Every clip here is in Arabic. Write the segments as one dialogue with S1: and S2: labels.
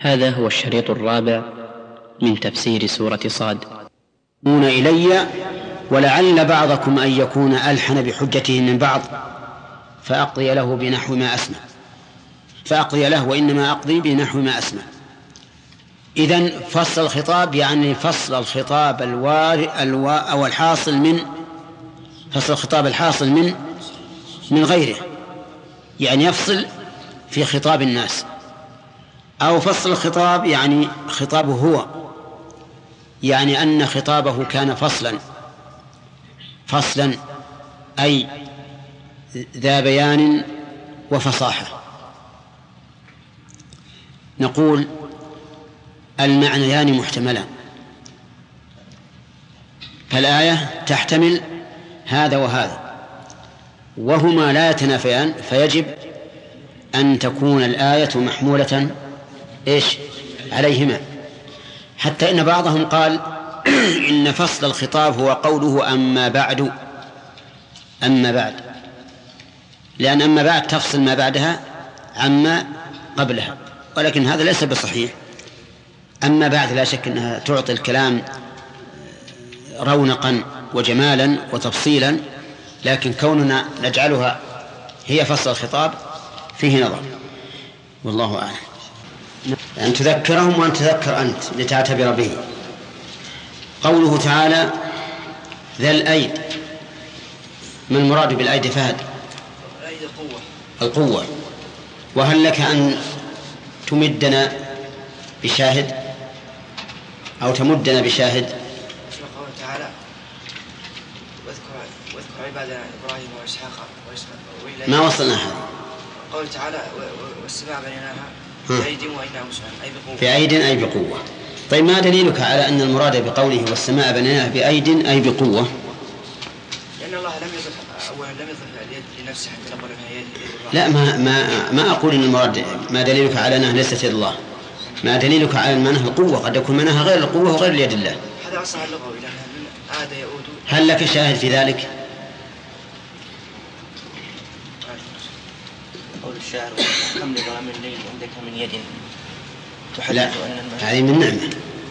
S1: هذا هو الشريط الرابع من تفسير سورة صاد.
S2: إلي ولعل بعضكم أن يكون ألحن بحجته من بعض فأقضي له بنحو ما أسمع، فأقضي له وإنما أقضي بنحو ما أسمع. إذن فصل الخطاب يعني فصل الخطاب أو الحاصل من فصل الخطاب الحاصل من غيره، يعني يفصل في خطاب الناس، أو فصل الخطاب يعني خطابه هو، يعني أن خطابه كان فصلا أي ذا بيان وفصاحة. نقول المعنيان محتملان، فالآية تحتمل هذا وهذا وهما لا يتنافيان، فيجب أن تكون الآية محمولة عليهما. حتى إن بعضهم قال إن فصل الخطاب هو قوله أما بعد، لأن أما بعد تفصل ما بعدها عما قبلها، ولكن هذا ليس بصحيح. أما بعد لا شك أنها تعطي الكلام رونقا وجمالا وتفصيلا، لكن كوننا نجعلها هي فصل الخطاب فيه نظر، والله أعلم. أن تذكرهم وأن تذكر أنت لتعتبر به. قوله تعالى ذا الأيد، ما المراد بالأيد فهد؟ القوة. وهل لك أن تمدنا بشاهد أو تمدنا بشاهد؟
S3: قوله تعالى واذكر عبادنا إبراهيم وإسحاق
S2: ما وصلنا هذا.
S3: قوله تعالى والسماء بنيناها بأيد وإنا موسعون
S2: في أيد أي بقوة. طيب ما دليلك على أن المراد بقوله والسماء بنيناها بأيد أي بقوة؟
S3: لأن الله لم يضف اليد لنفسه حتى نقول انها يد.
S2: لا، ما أقول إن المراد. ما دليلك على أنها ليست يد الله؟ ما دليلك على أنها القوة؟ قد يكون منها غير القوة وغير اليد الله.
S3: هذا أصلا اللغوي لأنها من عاد يعود.
S2: هل لك شاهد في ذلك؟
S3: قول الشاعر كم لظلام الليل عندك من يد.
S2: لا، هذه من نعمة.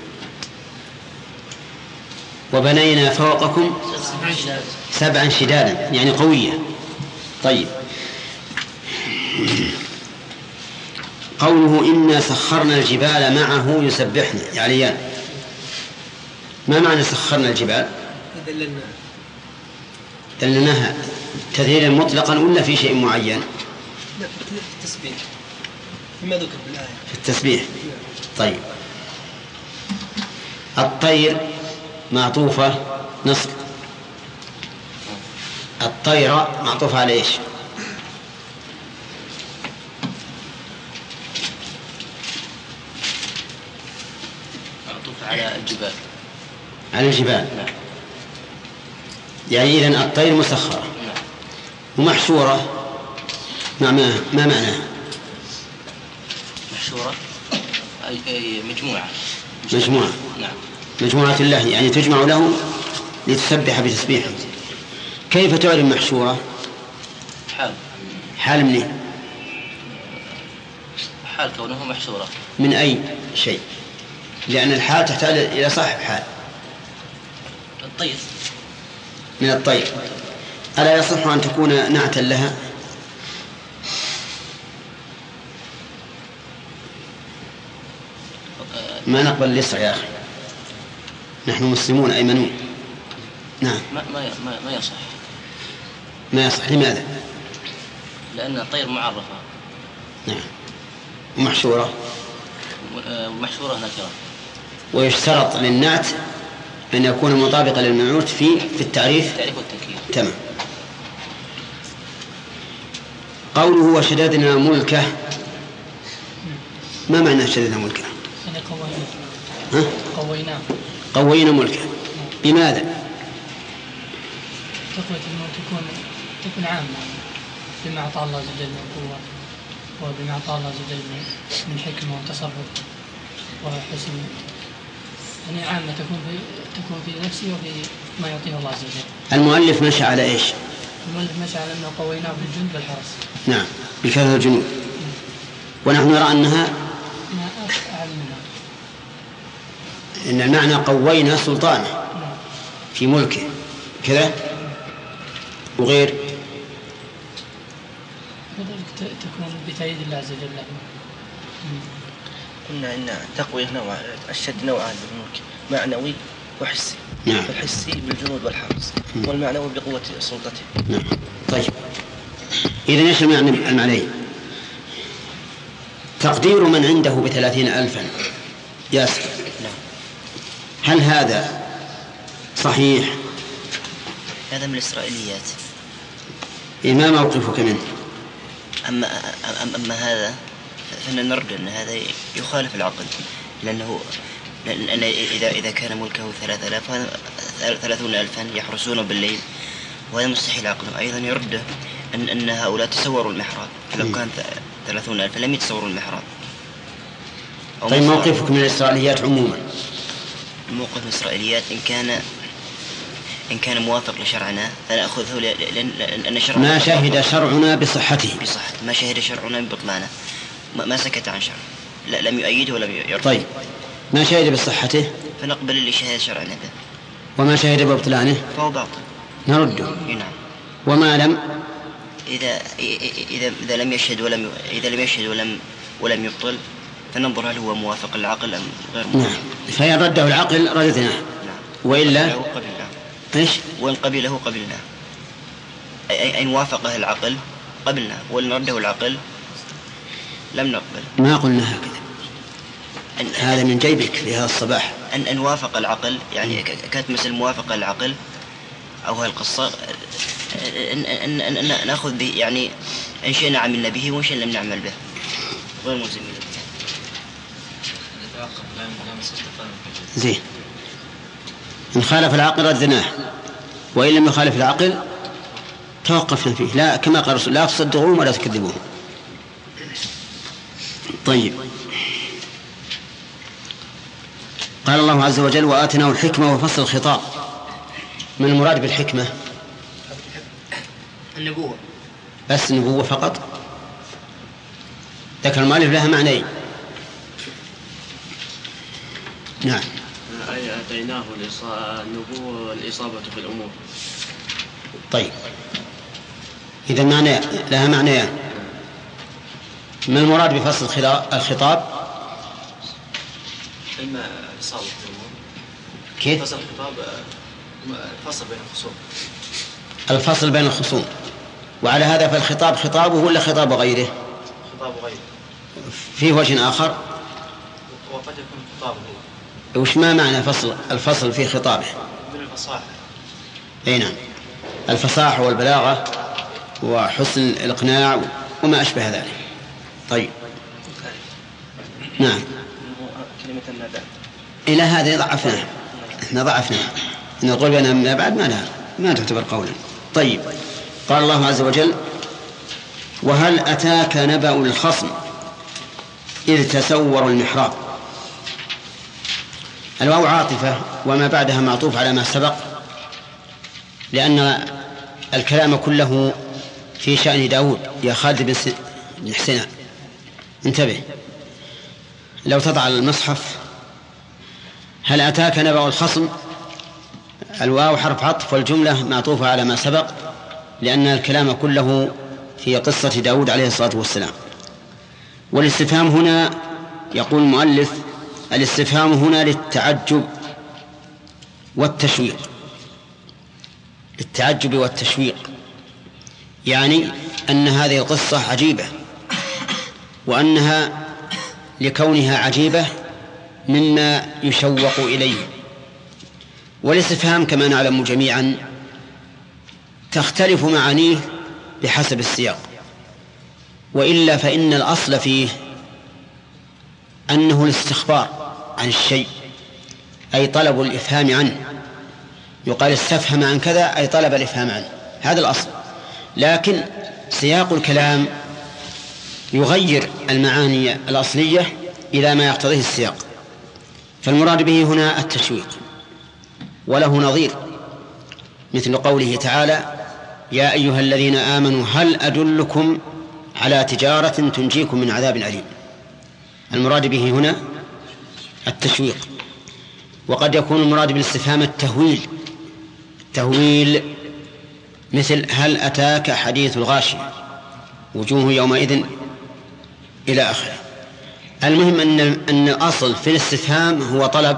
S2: وبنينا فوقكم 7 شدادا يعني قوية. طيب، قوله إنا سخرنا الجبال معه يسبحن يعني ما معنى سخرنا الجبال؟ دللناها تذليلا مطلقا ولا في شيء معين؟
S4: لا، في التسبيح فيما ذكر بالآية
S2: في التسبيح. طيب، الطير معطوفة نصب، الطيرة معطوفة على إيش؟
S1: معطوفة على الجبال.
S2: على الجبال.
S1: نعم.
S2: يعني إذن الطير مسخرة.
S1: نعم.
S2: ومحشورة ما معناها؟
S1: محشورة أي مجموعة. نعم.
S2: مجموعة الله يعني تجمع له لتسبح بتسبيحه. كيف تعلم محشورة؟ حال منين؟
S1: حال كونه محشورة.
S2: من أي شيء؟ لأن الحال تحتاج إلى صاحب حال.
S1: الطير.
S2: من الطير. ألا يصح أن تكون نعتا لها؟ ما نقبل اليسر يا أخي، نحن مسلمون أيمنون. نعم.
S1: ما يصح.
S2: ما يصح. لماذا؟
S1: لأن الطير معرفة.
S2: نعم. ومحشورة
S1: نكرة.
S2: ويشترط للنعت أن يكون مطابقا للمنعوت في التعريف
S1: والتنكير.
S2: تمام. قوله وشددنا ملكه، ما معنى شددنا ملكه؟ قوينا ملكه. بماذا؟
S4: تقوية الملك تكون عامة بما أعطى الله عز وجل من قوة، وبما أعطى الله عز وجل من حكمة وتصرف وحسن، يعني عامة تكون في نفسي وفي ما يعطيه الله عز وجل.
S2: المؤلف مشى على إيش؟
S4: المؤلف مشى على أنه قويناه بالجند والحرس.
S2: نعم، بكثرة الجنود. ونحن نرى أنها
S4: على أعم منها.
S2: إن المعنى قوينا سلطانه في ملكه كذا. وغير
S4: تكون بتأييد الله عز وجل.
S5: قلنا إن تقوية نوع أشد نوعان بالملك، معنوي وحسي.
S2: نعم.
S5: الحسي بالجنود والحرس، والمعنوي بقوة سلطته.
S2: نعم. طيب إذن إيش المعنى؟ تقدير من عنده ب30,000 ياسر، هل هذا صحيح؟
S6: هذا من الإسرائيليات.
S2: ما موقفك منه؟
S6: أما هذا فإن نرد أن هذا يخالف العقل، لأن إذا كان ملكه 30,000 يحرسون بالليل، وهذا مستحيل عقله. أيضا يرده أن هؤلاء تصوروا المحراب، فلو كان 30,000 لم يتصوروا المحراب.
S2: طيب موقفك من الإسرائيليات عموما؟
S6: موقف من الإسرائيليات إن كان موافق لشرعنا فنأخذه، لأن شرعنا
S2: ما شهد شرعنا بصحته.
S6: ما شهد شرعنا ببطلانه، ما سكت عن شرع، لم يؤيده ولم يرفضه.
S2: طيب ما شهد بصحته
S6: فنقبل اللي شهد شرعنا به،
S2: وما شهد ببطلانه
S6: فهو باطل
S2: نرده.
S6: نعم.
S2: وما لم
S6: إذا لم يشهد ولم يبطل، فننظر هل هو موافق للعقل أم غير موافق.
S2: نعم. فإن رده العقل رددناه.
S6: نعم.
S2: وإلا إيش؟
S6: وإن قبله قبلنا، أي وافقه العقل قبلنا، وإن رده العقل لم نقبل.
S2: ما قلنا هكذا، هذا من جيبك في هذا الصباح.
S6: أن وافق العقل، يعني كانت مثل موافقة العقل أو هالقصة أن نأخذ به، يعني إن شئنا عملنا به وإن شئنا لم نعمل به، غير ملزمين.
S2: زين. إن خالف العقل ردناه، وإن لم يخالف العقل توقفنا فيه. لا، كما قال الرسول: لا تصدقوهم ولا تكذبوهم. طيب، قال الله عز وجل: وآتناه الحكمة وفصل الخطاب. من المراد بالحكمة؟
S3: النبوة.
S2: بس النبوة فقط؟ ذكر المؤلف لها معنيين. نعم.
S1: أي آتيناه النبوة والإصابة في الأمور.
S2: طيب، إذا معنى لها معنيان. ما المراد بفصل الخطاب؟
S3: إما إصابة في الأمور.
S2: كيف؟
S3: فصل الخطاب الفصل بين الخصوم.
S2: الفصل بين الخصوم. وعلى هذا فالخطاب خطابه ولا خطاب غيره؟
S3: خطاب غيره.
S2: فيه وجه آخر؟
S3: وقد يكون خطابه.
S2: وش ما معنى الفصل في خطابه؟
S3: من الفصاحة.
S2: أي نعم، الفصاحة والبلاغة وحسن الإقناع وما أشبه ذلك. طيب، نعم.
S5: كلمة النداء
S2: إلى هذا ضعفناه، إحنا ضعفناه. نقول بأنها من بعد ما تعتبر قولا. طيب، قال الله عز وجل: وهل أتاك نبأ الخصم إذ تسوروا المحراب. الواو عاطفة وما بعدها معطوف على ما سبق، لأن الكلام كله في شأن داود. يا خالد بن حسين انتبه، لو تضع المصحف: هل أتاك نبأ الخصم، الواو حرف عطف والجملة معطوفة على ما سبق، لأن الكلام كله في قصة داود عليه الصلاة والسلام. والاستفهام هنا، يقول المؤلف: الاستفهام هنا للتعجب والتشويق. للتعجب والتشويق، يعني أن هذه القصة عجيبة، وأنها لكونها عجيبة مما يشوق إليه. والاستفهام كما نعلم جميعا تختلف معانيه بحسب السياق، وإلا فإن الأصل فيه أنه الاستخبار عن الشيء، أي طلب الإفهام عنه. يقال استفهم عن كذا أي طلب الإفهام عنه، هذا الأصل. لكن سياق الكلام يغير المعاني الأصلية إلى ما يقتضيه السياق، فالمراد به هنا التشويق. وله نظير مثل قوله تعالى: يا أيها الذين آمنوا هل أدلكم على تجارة تنجيكم من عذاب أليم. المراد به هنا التشويق. وقد يكون المراد بالاستفهام التهويل مثل هل أتاك حديث الغاشية وجوه يومئذ إلى آخره. المهم أن الأصل في الاستفهام هو طلب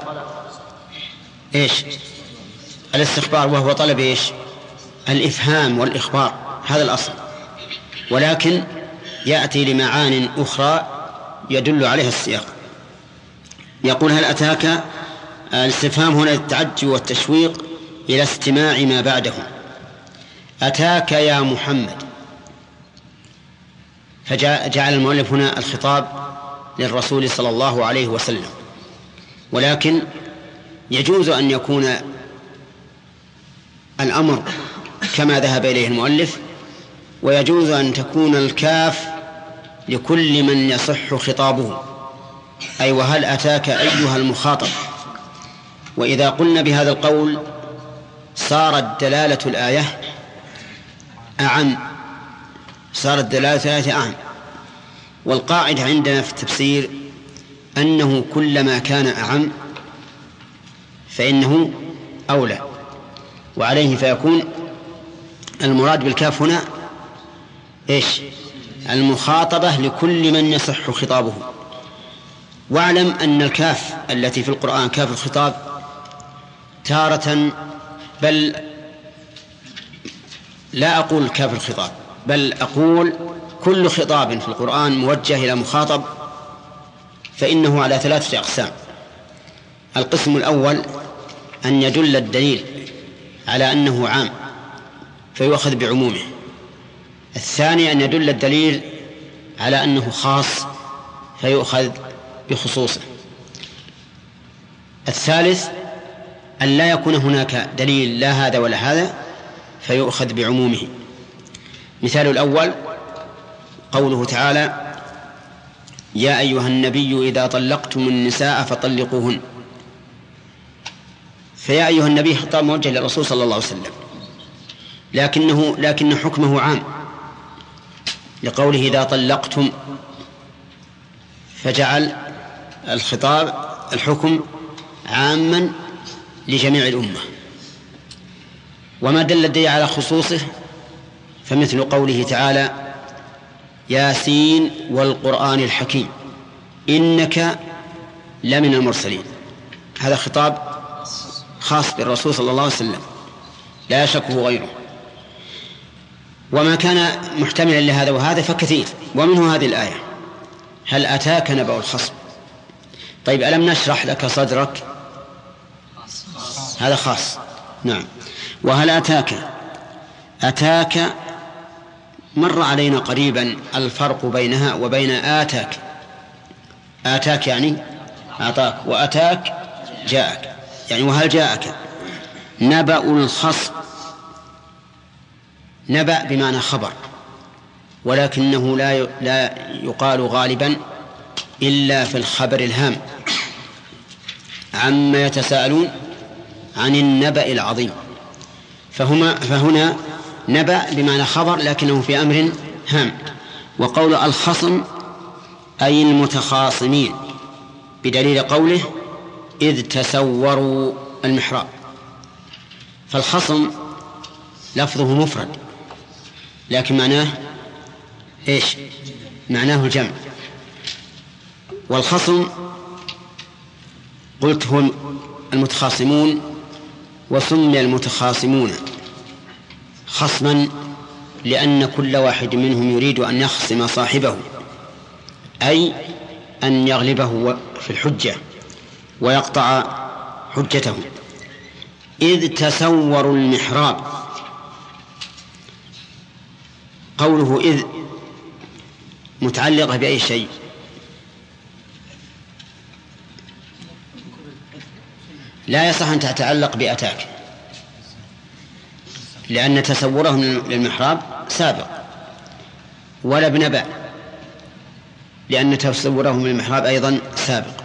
S2: الاستخبار، وهو طلب الإفهام والإخبار، هذا الأصل، ولكن يأتي لمعان أخرى يدل عليها السياق. يقول هل أتاك، الاستفهام هنا التعجب والتشويق إلى استماع ما بعده. أتاك يا محمد، فجعل المؤلف هنا الخطاب للرسول صلى الله عليه وسلم، ولكن يجوز أن يكون الأمر كما ذهب إليه المؤلف، ويجوز أن تكون الكاف لكل من يصح خطابه، أي وهل أتاك أيها المخاطب. وإذا قلنا بهذا القول صارت دلالة الآية أعم، والقاعدة عندنا في التفسير أنه كلما كان أعم فإنه أولى، وعليه فيكون المراد بالكاف هنا المخاطبة لكل من يصح خطابه. واعلم أن الكاف التي في القرآن كاف الخطاب تارة، بل لا أقول كاف الخطاب، بل أقول كل خطاب في القرآن موجه إلى مخاطب فإنه على 3 أقسام. القسم الأول أن يدل الدليل على أنه عام فيؤخذ بعمومه. الثاني أن يدل الدليل على أنه خاص فيؤخذ بخصوصه. الثالث أن لا يكون هناك دليل لا هذا ولا هذا فيؤخذ بعمومه. مثال الأول قوله تعالى يا أيها النبي إذا طلقتم النساء فطلقوهن، فيا أيها النبي خطاب موجه للرسول صلى الله عليه وسلم، لكن حكمه عام لقوله إذا طلقتم، فجعل الحكم عاما لجميع الأمة. وما دل الدليل على خصوصه فمثل قوله تعالى ياسين والقرآن الحكيم إنك لمن المرسلين، هذا خطاب خاص بالرسول صلى الله عليه وسلم لا يشكه غيره. وما كان محتملا لهذا وهذا فكثير، ومنه هذه الآية هل أتاك نبأ الخصم. طيب ألم نشرح لك صدرك، هذا خاص، نعم. وهل أتاك مر علينا قريبا الفرق بينها وبين آتاك يعني أعطاك، وأتاك جاءك، يعني وهل جاءك نبأ الخصم. نبأ بمعنى خبر، ولكنه لا يقال غالبا إلا في الخبر الهام عما يتساءلون عن النبأ العظيم. فهنا نبأ بمعنى خبر لكنه في أمر هام. وقول الخصم أي المتخاصمين، بدليل قوله إذ تسوروا المحراب. فالخصم لفظه مفرد لكن معناه معناه الجمع. والخصم قلت هم المتخاصمون، وسمي المتخاصمون خصما لأن كل واحد منهم يريد أن يخصم صاحبه، أي أن يغلبه في الحجة ويقطع حجته. إذ تسوروا المحراب، قوله إذ متعلقة بأي شيء؟ لا يصح أن تتعلق بأتاك، لأن تسورهم للمحراب سابق، ولا بنبأ لأن تسورهم للمحراب أيضا سابق،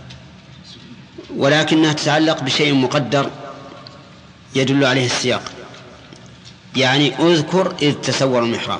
S2: ولكنها تتعلق بشيء مقدر يدل عليه السياق. يعني اذكر إذ تسوروا المحراب.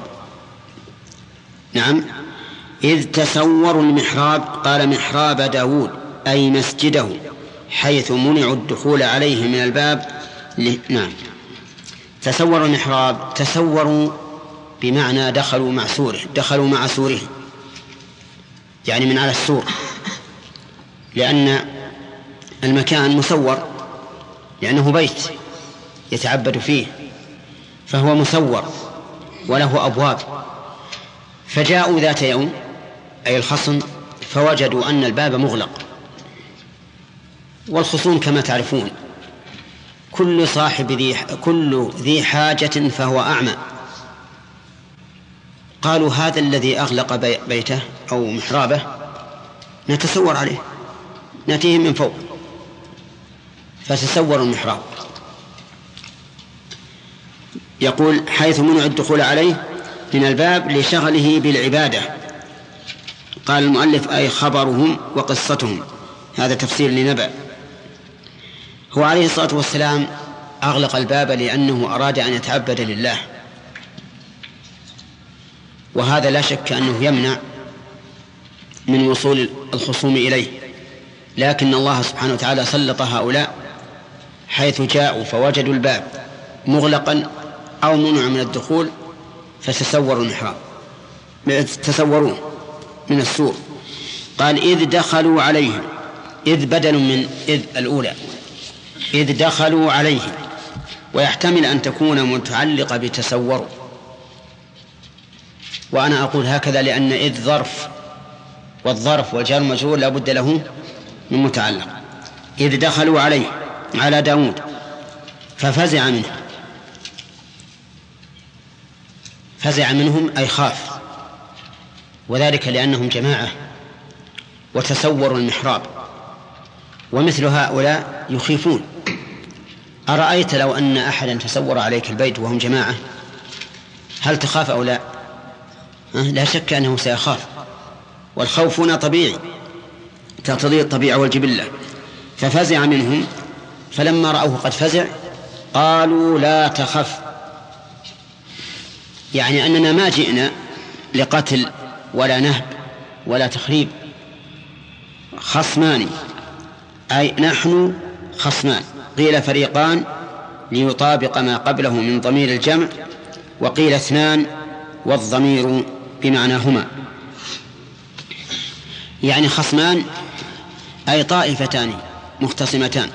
S2: نعم، إذ تسوروا المحراب، قال محراب داود أي مسجده حيث منعوا الدخول عليه من الباب نعم. تسوروا المحراب، تسوروا بمعنى دخلوا مع سوره، يعني من على السور، لأن المكان مسور، لأنه بيت يتعبد فيه، فهو مسور وله أبواب. فجاءوا ذات يوم أي الخصم فوجدوا أن الباب مغلق. والخصوم كما تعرفون كل ذي حاجة فهو أعمى. قالوا هذا الذي أغلق بيته أو محرابه نتسور عليه، نأتيه من فوق. فتسوروا المحراب. يقول حيث منع الدخول عليه من الباب لشغله بالعبادة. قال المؤلف أي خبرهم وقصتهم، هذا تفسير لنبأ. هو عليه الصلاة والسلام أغلق الباب لأنه أراد أن يتعبد لله، وهذا لا شك أنه يمنع من وصول الخصوم إليه، لكن الله سبحانه وتعالى سلط هؤلاء حيث جاءوا فوجدوا الباب مغلقا أو منع من الدخول فتسوروا المحراب، تسوروه من السور. قال إذ دخلوا عليه، إذ بدل من إذ الأولى، إذ دخلوا عليه، ويحتمل أن تكون متعلقة بتسوروا، وأنا أقول هكذا لأن إذ ظرف، والظرف والجار المجرور لا بد له من متعلق. إذ دخلوا عليه على داود ففزع منه، فزع منهم أي خاف، وذلك لأنهم جماعة وتسوروا المحراب، ومثل هؤلاء يخيفون. أرأيت لو أن أحدا تسور عليك البيت وهم جماعة هل تخاف أو لا؟ لا شك أنه سيخاف، والخوف هنا طبيعي، تقتضي الطبيعة والجبلة. ففزع منهم، فلما رأوه قد فزع قالوا لا تخف، يعني أننا ما جئنا لقتل ولا نهب ولا تخريب، خصمان أي نحن خصمان. قيل فريقان ليطابق ما قبله من ضمير الجمع، وقيل اثنان والضمير بمعناهما، يعني خصمان أي طائفتان مختصمتان.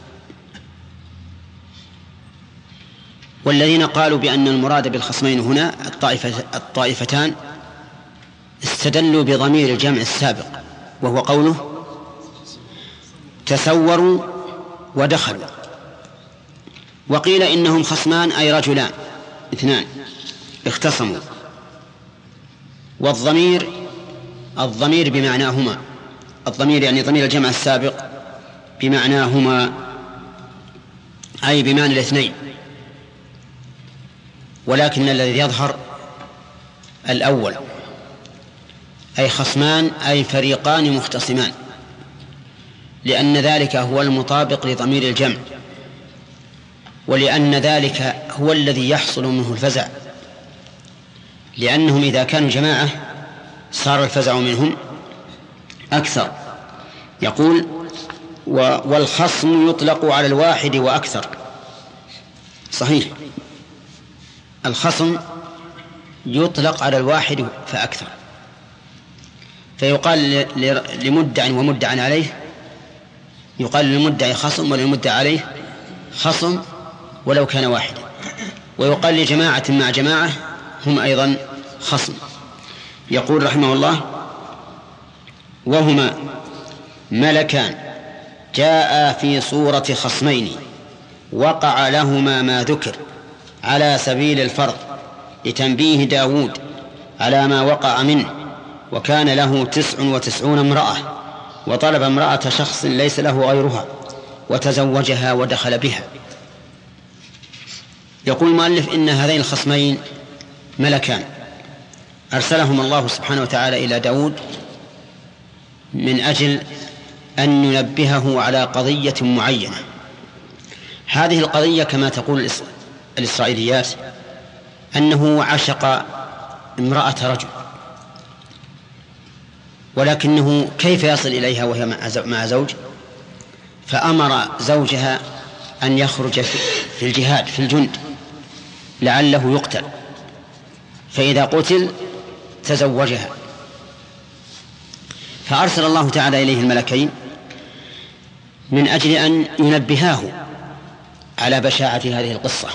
S2: والذين قالوا بأن المراد بالخصمين هنا الطائفتان استدلوا بضمير الجمع السابق، وهو قوله تسوروا ودخلوا. وقيل إنهم خصمان أي رجلان اثنان اختصموا. والضمير بمعناهما، الضمير يعني ضمير الجمع السابق بمعناهما أي بمعنى الاثنين، ولكن الذي يظهر الأول أي خصمان أي فريقان مختصمان، لأن ذلك هو المطابق لضمير الجمع، ولأن ذلك هو الذي يحصل منه الفزع، لأنهم إذا كانوا جماعة صار الفزع منهم أكثر. يقول والخصم يطلق على الواحد وأكثر. صحيح، الخصم يطلق على الواحد فأكثر، فيقال لمدع ومدع عليه، يقال للمدعي خصم وللمدع عليه خصم ولو كان واحدا، ويقال لجماعة مع جماعة هم أيضا خصم. يقول رحمه الله وهما ملكان جاء في صورة خصمين وقع لهما ما ذكر على سبيل الفرض لتنبيه داود على ما وقع منه، وكان له 99 امرأة، وطلب امرأة شخص ليس له غيرها وتزوجها ودخل بها. يقول المؤلف إن هذين الخصمين ملكان أرسلهم الله سبحانه وتعالى إلى داود من أجل أن ينبهه على قضية معينة. هذه القضية كما تقول الإسرائيليات أنه عشق امرأة رجل، ولكنه كيف يصل إليها وهي مع زوج؟ فأمر زوجها أن يخرج في الجهاد في الجند لعله يقتل، فإذا قتل تزوجها. فأرسل الله تعالى إليه الملكين من أجل أن ينبهاه على بشاعة هذه القصة،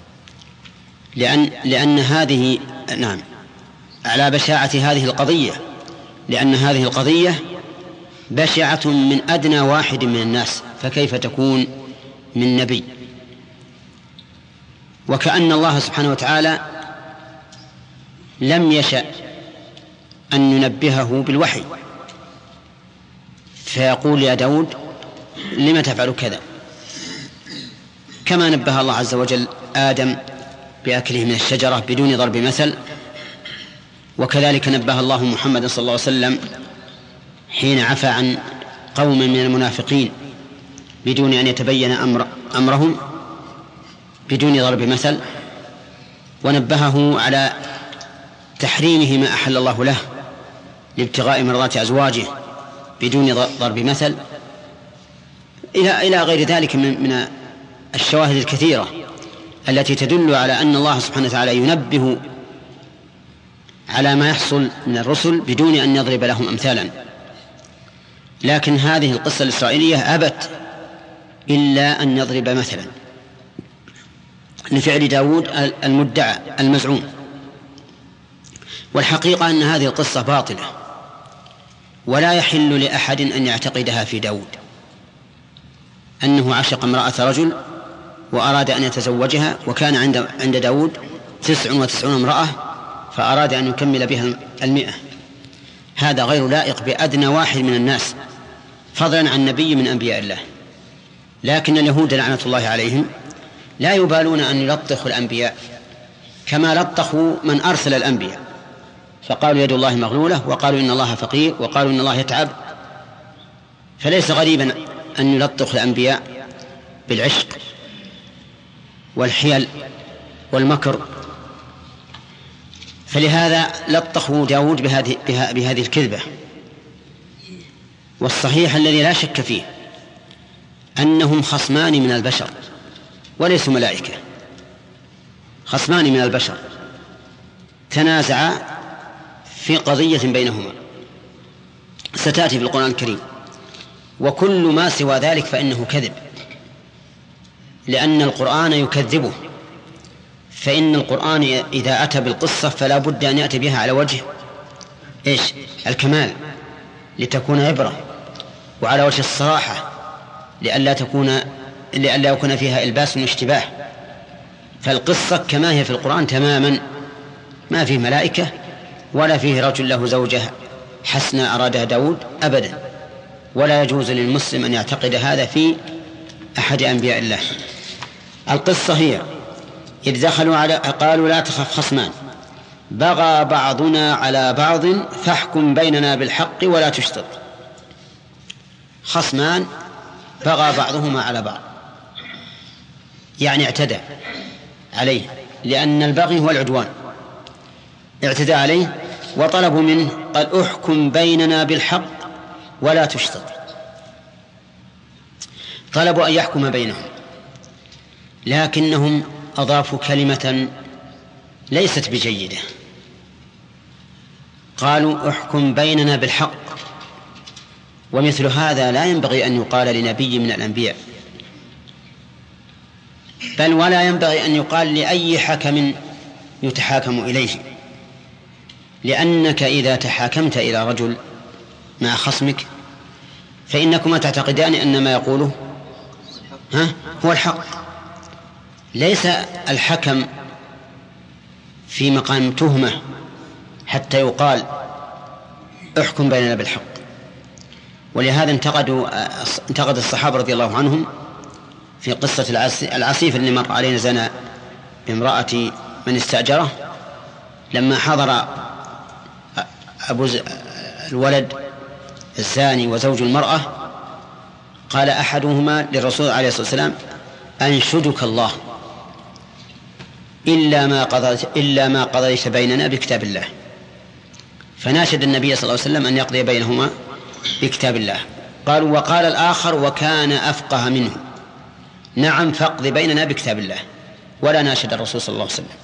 S2: لأن هذه على بشاعة هذه القضية، لأن هذه القضية بشعة من أدنى واحد من الناس، فكيف تكون من نبي؟ وكأن الله سبحانه وتعالى لم يشأ أن ينبهه بالوحي، فيقول يا داود لم تفعل كذا، كما نبه الله عز وجل آدم بأكله من الشجرة بدون ضرب مثل، وكذلك نبه الله محمد صلى الله عليه وسلم حين عفى عن قوم من المنافقين بدون أن يتبين أمرهم بدون ضرب مثل، ونبهه على تحريمه ما أحل الله له لابتغاء مرضات أزواجه بدون ضرب مثل، إلى غير ذلك من الشواهد الكثيرة التي تدل على أن الله سبحانه وتعالى ينبه على ما يحصل من الرسل بدون أن يضرب لهم أمثالا. لكن هذه القصة الإسرائيلية أبت إلا أن يضرب مثلا لفعل داود المدعى المزعوم. والحقيقة أن هذه القصة باطلة، ولا يحل لأحد أن يعتقدها في داود، أنه عشق امرأة رجل وأراد أن يتزوجها، وكان عند داود 99 امرأة فأراد أن يكمل بها 100. هذا غير لائق بأدنى واحد من الناس، فضلا عن نبي من أنبياء الله. لكن اليهود لعنة الله عليهم لا يبالون أن يلطخوا الأنبياء كما لطخوا من أرسل الأنبياء، فقالوا يد الله مغلولة، وقالوا إن الله فقير، وقالوا إن الله يتعب. فليس غريبا أن يلطخ الأنبياء بالعشق والحيل والمكر. فلهذا لطخوا داود بهذه الكذبة. والصحيح الذي لا شك فيه أنهم خصمان من البشر وليسوا ملائكة، خصمان من البشر تنازعا في قضية بينهما ستأتي في القرآن الكريم، وكل ما سوى ذلك فإنه كذب، لأن القرآن يكذبه. فإن القرآن إذا أتى بالقصة فلا بد أن يأتي بها على وجه الكمال لتكون عبرة، وعلى وجه الصراحة لئلا يكون فيها إلباس واشتباه. فالقصة كما هي في القرآن تماما، ما فيه ملائكة ولا فيه رجل له زوجة حسنة أرادها داود أبدا، ولا يجوز للمسلم أن يعتقد هذا في أحد أنبياء الله. القصة هي إذ دخلوا قالوا لا تخف خصمان بغى بعضنا على بعض فاحكم بيننا بالحق ولا تشطط. خصمان بغى بعضهما على بعض، يعني اعتدى عليه، لأن البغي هو العدوان. اعتدى عليه وطلبوا منه قال احكم بيننا بالحق ولا تشطط. طلبوا أن يحكم بينهم، لكنهم أضافوا كلمة ليست بجيدة، قالوا احكم بيننا بالحق. ومثل هذا لا ينبغي أن يقال لنبي من الأنبياء، بل ولا ينبغي أن يقال لأي حكم يتحاكم إليه، لأنك إذا تحاكمت إلى رجل مع خصمك فإنكما تعتقدان أن ما يقوله هو الحق. ليس الحكم في مقام تهمة حتى يقال احكم بيننا بالحق. ولهذا انتقد الصحابة رضي الله عنهم في قصة العسيف اللي مر علينا زنا بامرأة من استأجره، لما حضر أبو الولد الزاني وزوج المرأة قال أحدهما للرسول عليه الصلاة والسلام أنشدك الله إلا ما قضيت بيننا بكتاب الله. فناشد النبي صلى الله عليه وسلم أن يقضي بينهما بكتاب الله. قالوا وقال الآخر وكان أفقه منه نعم فاقض بيننا بكتاب الله، ولا ناشد الرسول صلى الله عليه وسلم،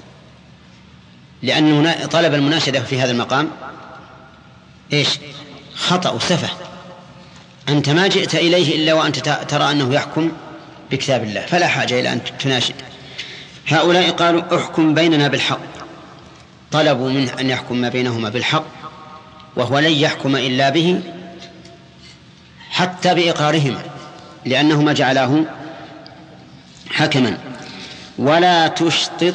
S2: لأنه طلب المناشدة في هذا المقام إيش؟ خطأ وسفه. أنت ما جئت إليه إلا وأنت ترى أنه يحكم بكتاب الله، فلا حاجة إلى أن تناشد. هؤلاء قالوا احكم بيننا بالحق، طلبوا منه أن يحكم ما بينهما بالحق، وهو لن يحكم إلا به حتى بإقرارهما، لأنهما جعلاه حكما. ولا تشطط،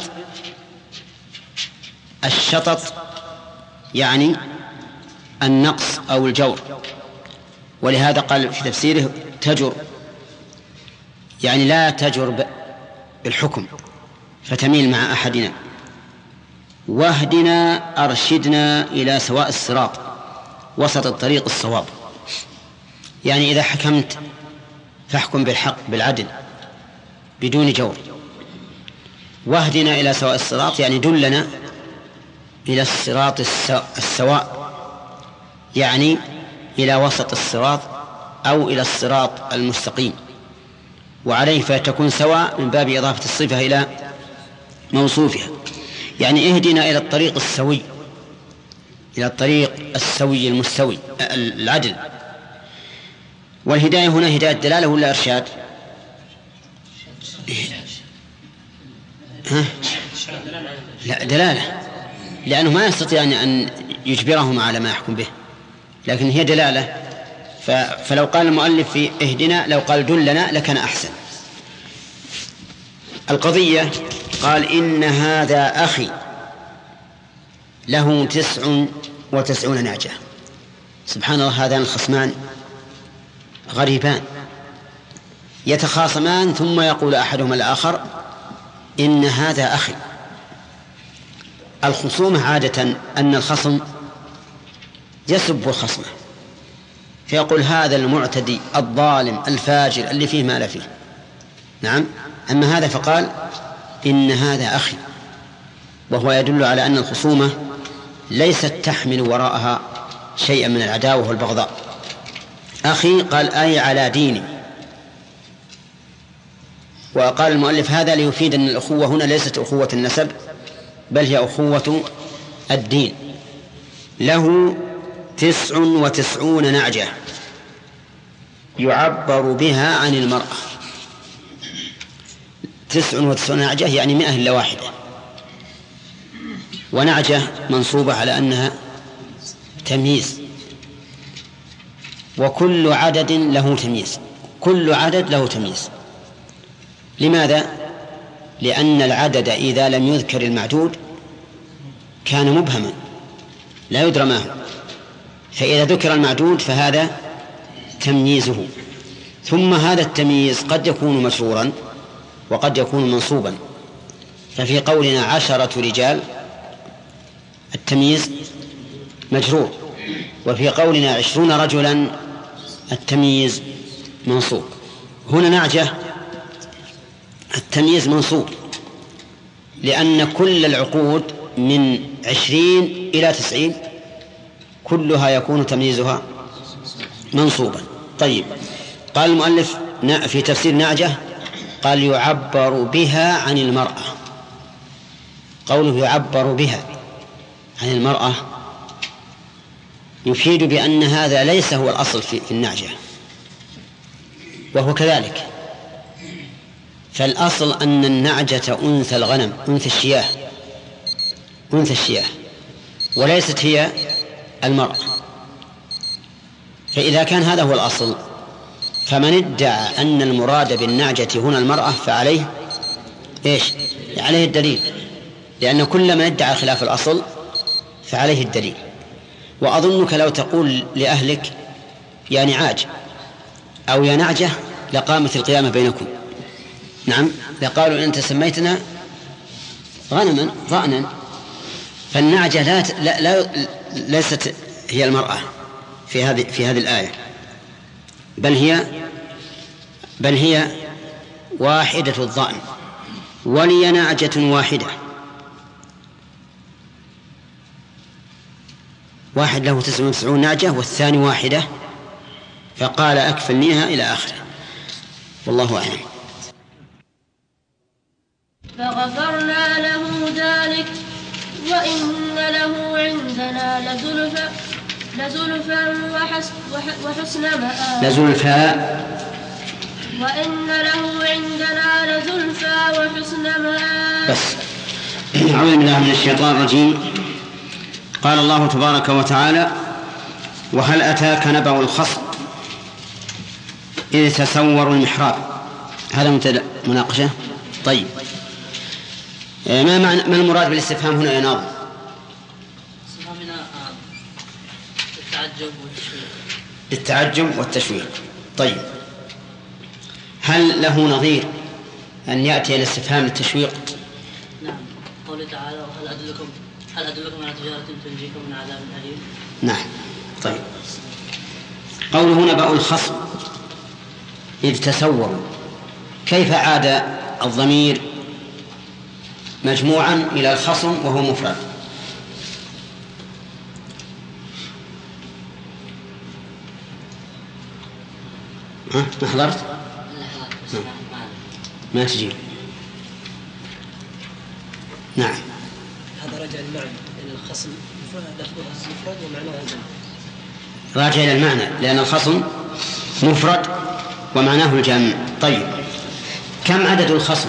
S2: الشطط يعني النقص أو الجور، ولهذا قال في تفسيره تجر، يعني لا تجر بالحكم فتميل مع أحدنا. واهدنا أرشدنا إلى سواء الصراط، وسط الطريق الصواب، يعني إذا حكمت فاحكم بالحق بالعدل بدون جور. واهدنا إلى سواء الصراط يعني دلنا إلى الصراط السواء، يعني إلى وسط الصراط أو إلى الصراط المستقيم، وعليه فتكون سواء من باب إضافة الصفة إلى موصوفها، يعني اهدنا إلى الطريق السوي، إلى الطريق السوي المستوي العدل. والهداية هنا هداية دلالة ولا إرشاد؟ لا دلالة، لأنه ما يستطيع أن يجبرهم على ما يحكم به، لكن هي دلالة. فلو قال المؤلف في اهدنا لو قال دلنا لكان أحسن. القضية قال إن هذا أخي له 99 نعجة. سبحان الله، هذان الخصمان غريبان يتخاصمان، ثم يقول أحدهما الآخر إن هذا أخي. الخصومة عادة أن الخصم يسب خصمه فيقول هذا المعتدي الظالم الفاجر اللي فيه ما لا فيه. نعم. أما هذا فقال إن هذا أخي، وهو يدل على أن الخصومة ليست تحمل وراءها شيئا من العداوة والبغضاء. أخي قال أي على ديني. وقال المؤلف هذا ليفيد أن الأخوة هنا ليست أخوة النسب، بل هي أخوة الدين. له 99 نعجة يعبر بها عن المرأة. 99 نعجة يعني 100 إلا واحدة، ونعجة منصوبة على أنها تمييز، وكل عدد له تمييز، كل عدد له تمييز. لماذا؟ لأن العدد إذا لم يذكر المعدود كان مبهما لا يدرى ما هو، فإذا ذكر المعدود فهذا تمييزه. ثم هذا التمييز قد يكون مجرورا وقد يكون منصوبا، ففي قولنا 10 رجال التمييز مجرور، وفي قولنا 20 رجلا التمييز منصوب. هنا نعجة التمييز منصوب، لأن كل العقود من 20 إلى 90 كلها يكون تمييزها منصوبا. طيب، قال المؤلف في تفسير نعجة قال يعبر بها عن المرأة. قوله يعبر بها عن المرأة يفيد بأن هذا ليس هو الأصل في النعجة، وهو كذلك. فالأصل أن النعجة أنثى الغنم، أنثى الشياه، وليست هي المرأة. فإذا كان هذا هو الأصل، فمن ادعى أن المراد بالنعجة هنا المرأة فعليه إيش؟ عليه الدليل، لأن كل من ادعى خلاف الأصل فعليه الدليل. وأظنك لو تقول لأهلك يا نعاج أو يا نعجة لقامت القيامة بينكم. نعم، لقالوا أنت سميتنا غنما ضأنا. فالنعجة ليست هي المرأة في هذه الآية، بل هي واحدة الضأن. ولي نعجة واحدة، واحد له 99 نعجة والثاني واحدة، فقال أكفلنيها إلى آخره، والله أعلم.
S7: فغفرنا له ذلك وإن له عندنا لزلفا وحسن مآب. وإن له عندنا لزلفا وحسن مآب.
S2: بس أعوذ بالله من الشيطان الرجيم. قال الله تبارك وتعالى: وهل أتاك نبأ الخصم إذ تسوروا المحراب. هذا مناقشة. طيب، ما المراد بالاستفهام هنا يا ناظم؟ للتعجب والتشويق. طيب، هل له نظير أن يأتي الاستفهام للتشويق؟
S8: نعم، قوله تعالى: هل أدلكم على تجارة تنجيكم من عذاب أليم.
S2: نعم. طيب، قوله نبأ الخصم إذ تسوروا، كيف عاد الضمير مجموعا إلى الخصم وهو مفرد؟ ما حضرت؟ ما تجيب. نعم،
S9: هذا رجع المعنى إلى الخصم مفرد ومعناه الجمع.
S2: راجع إلى المعنى لأن الخصم مفرد ومعناه الجمع. طيب، كم عدد الخصم؟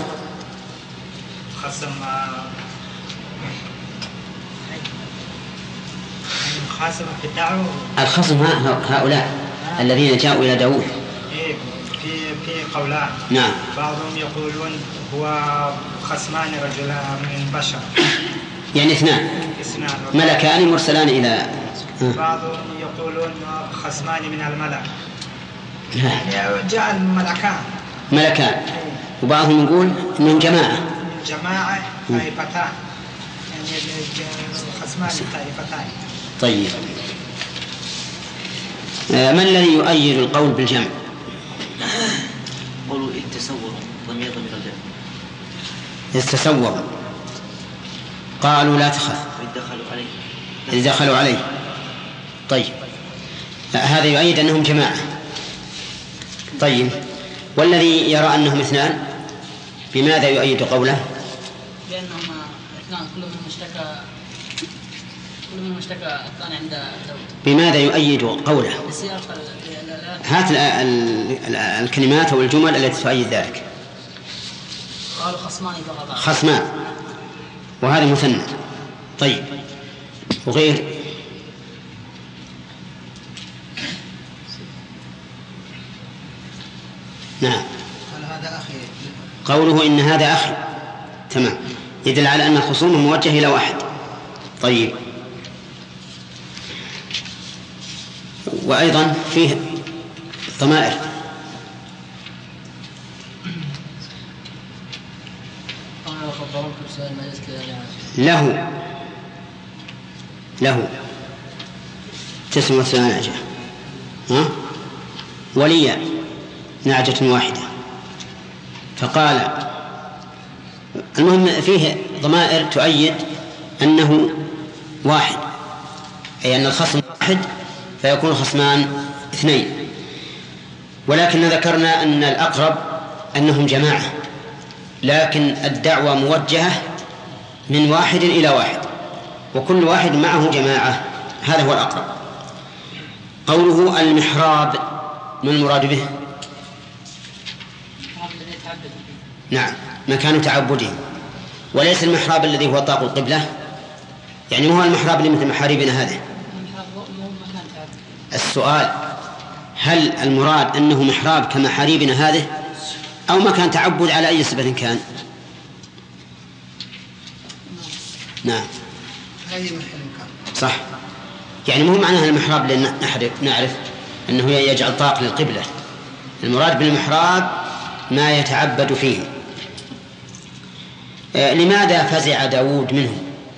S2: الخصم هؤلاء الذين جاءوا إلى داود.
S10: في قولان.
S2: نعم.
S10: بعضهم يقولون هو خصمان رجلان من بشر،
S2: يعني اثنان ملكان مرسلان إلى.
S10: بعضهم يقولون خصمان من الملك، يعني جاء ملكان، وبعضهم يقول إنهم جماعة طائفتان، يعني خصمان طائفتان.
S2: طيب، من الذي يؤيد القول بالجمع؟
S6: قولوا إذ تسوروا ضمير الجمع.
S2: إذ تسوروا قالوا لا تخف إذ دخلوا عليه. طيب، هذا يؤيد أنهم جماعة. طيب، والذي يرى أنهم اثنان بماذا يؤيد قوله؟
S8: لأنهم اثنان كل من اشتكى الثاني عند داود.
S2: بماذا يؤيد قوله؟ هات الكلمات والجمل التي تؤيد ذلك.
S8: قالوا خصمان فغضب.
S2: خصمان، وهذا مثنى. طيب، وغير؟ نعم. قوله إن هذا أخي، تمام، يدل على أن الخصوم موجه إلى واحد. طيب، وأيضا فيه ضمائر. له 99 نعجة، ولي نعجة واحدة، فقال. المهم فيه ضمائر تؤيد أنه واحد، أي أن الخصم واحد فيكون خصمان اثنين. ولكن ذكرنا أن الأقرب أنهم جماعة، لكن الدعوة موجهة من واحد إلى واحد، وكل واحد معه جماعة، هذا هو الأقرب. قوله المحراب، ما المراد به؟ نعم، مكان تعبدهم، وليس المحراب الذي هو طاق القبلة، يعني ما هو المحراب اللي مثل محاريبنا هذا. السؤال: هل المراد أنه محراب كمحاريبنا هذه أو مكان تعبد على أي صفة كان؟ نعم، صح. يعني مو معناها المحراب اللي نعرف أنه يجعل طاق للقبلة. المراد بالمحراب ما يتعبد فيه. لماذا فزع داود منهم؟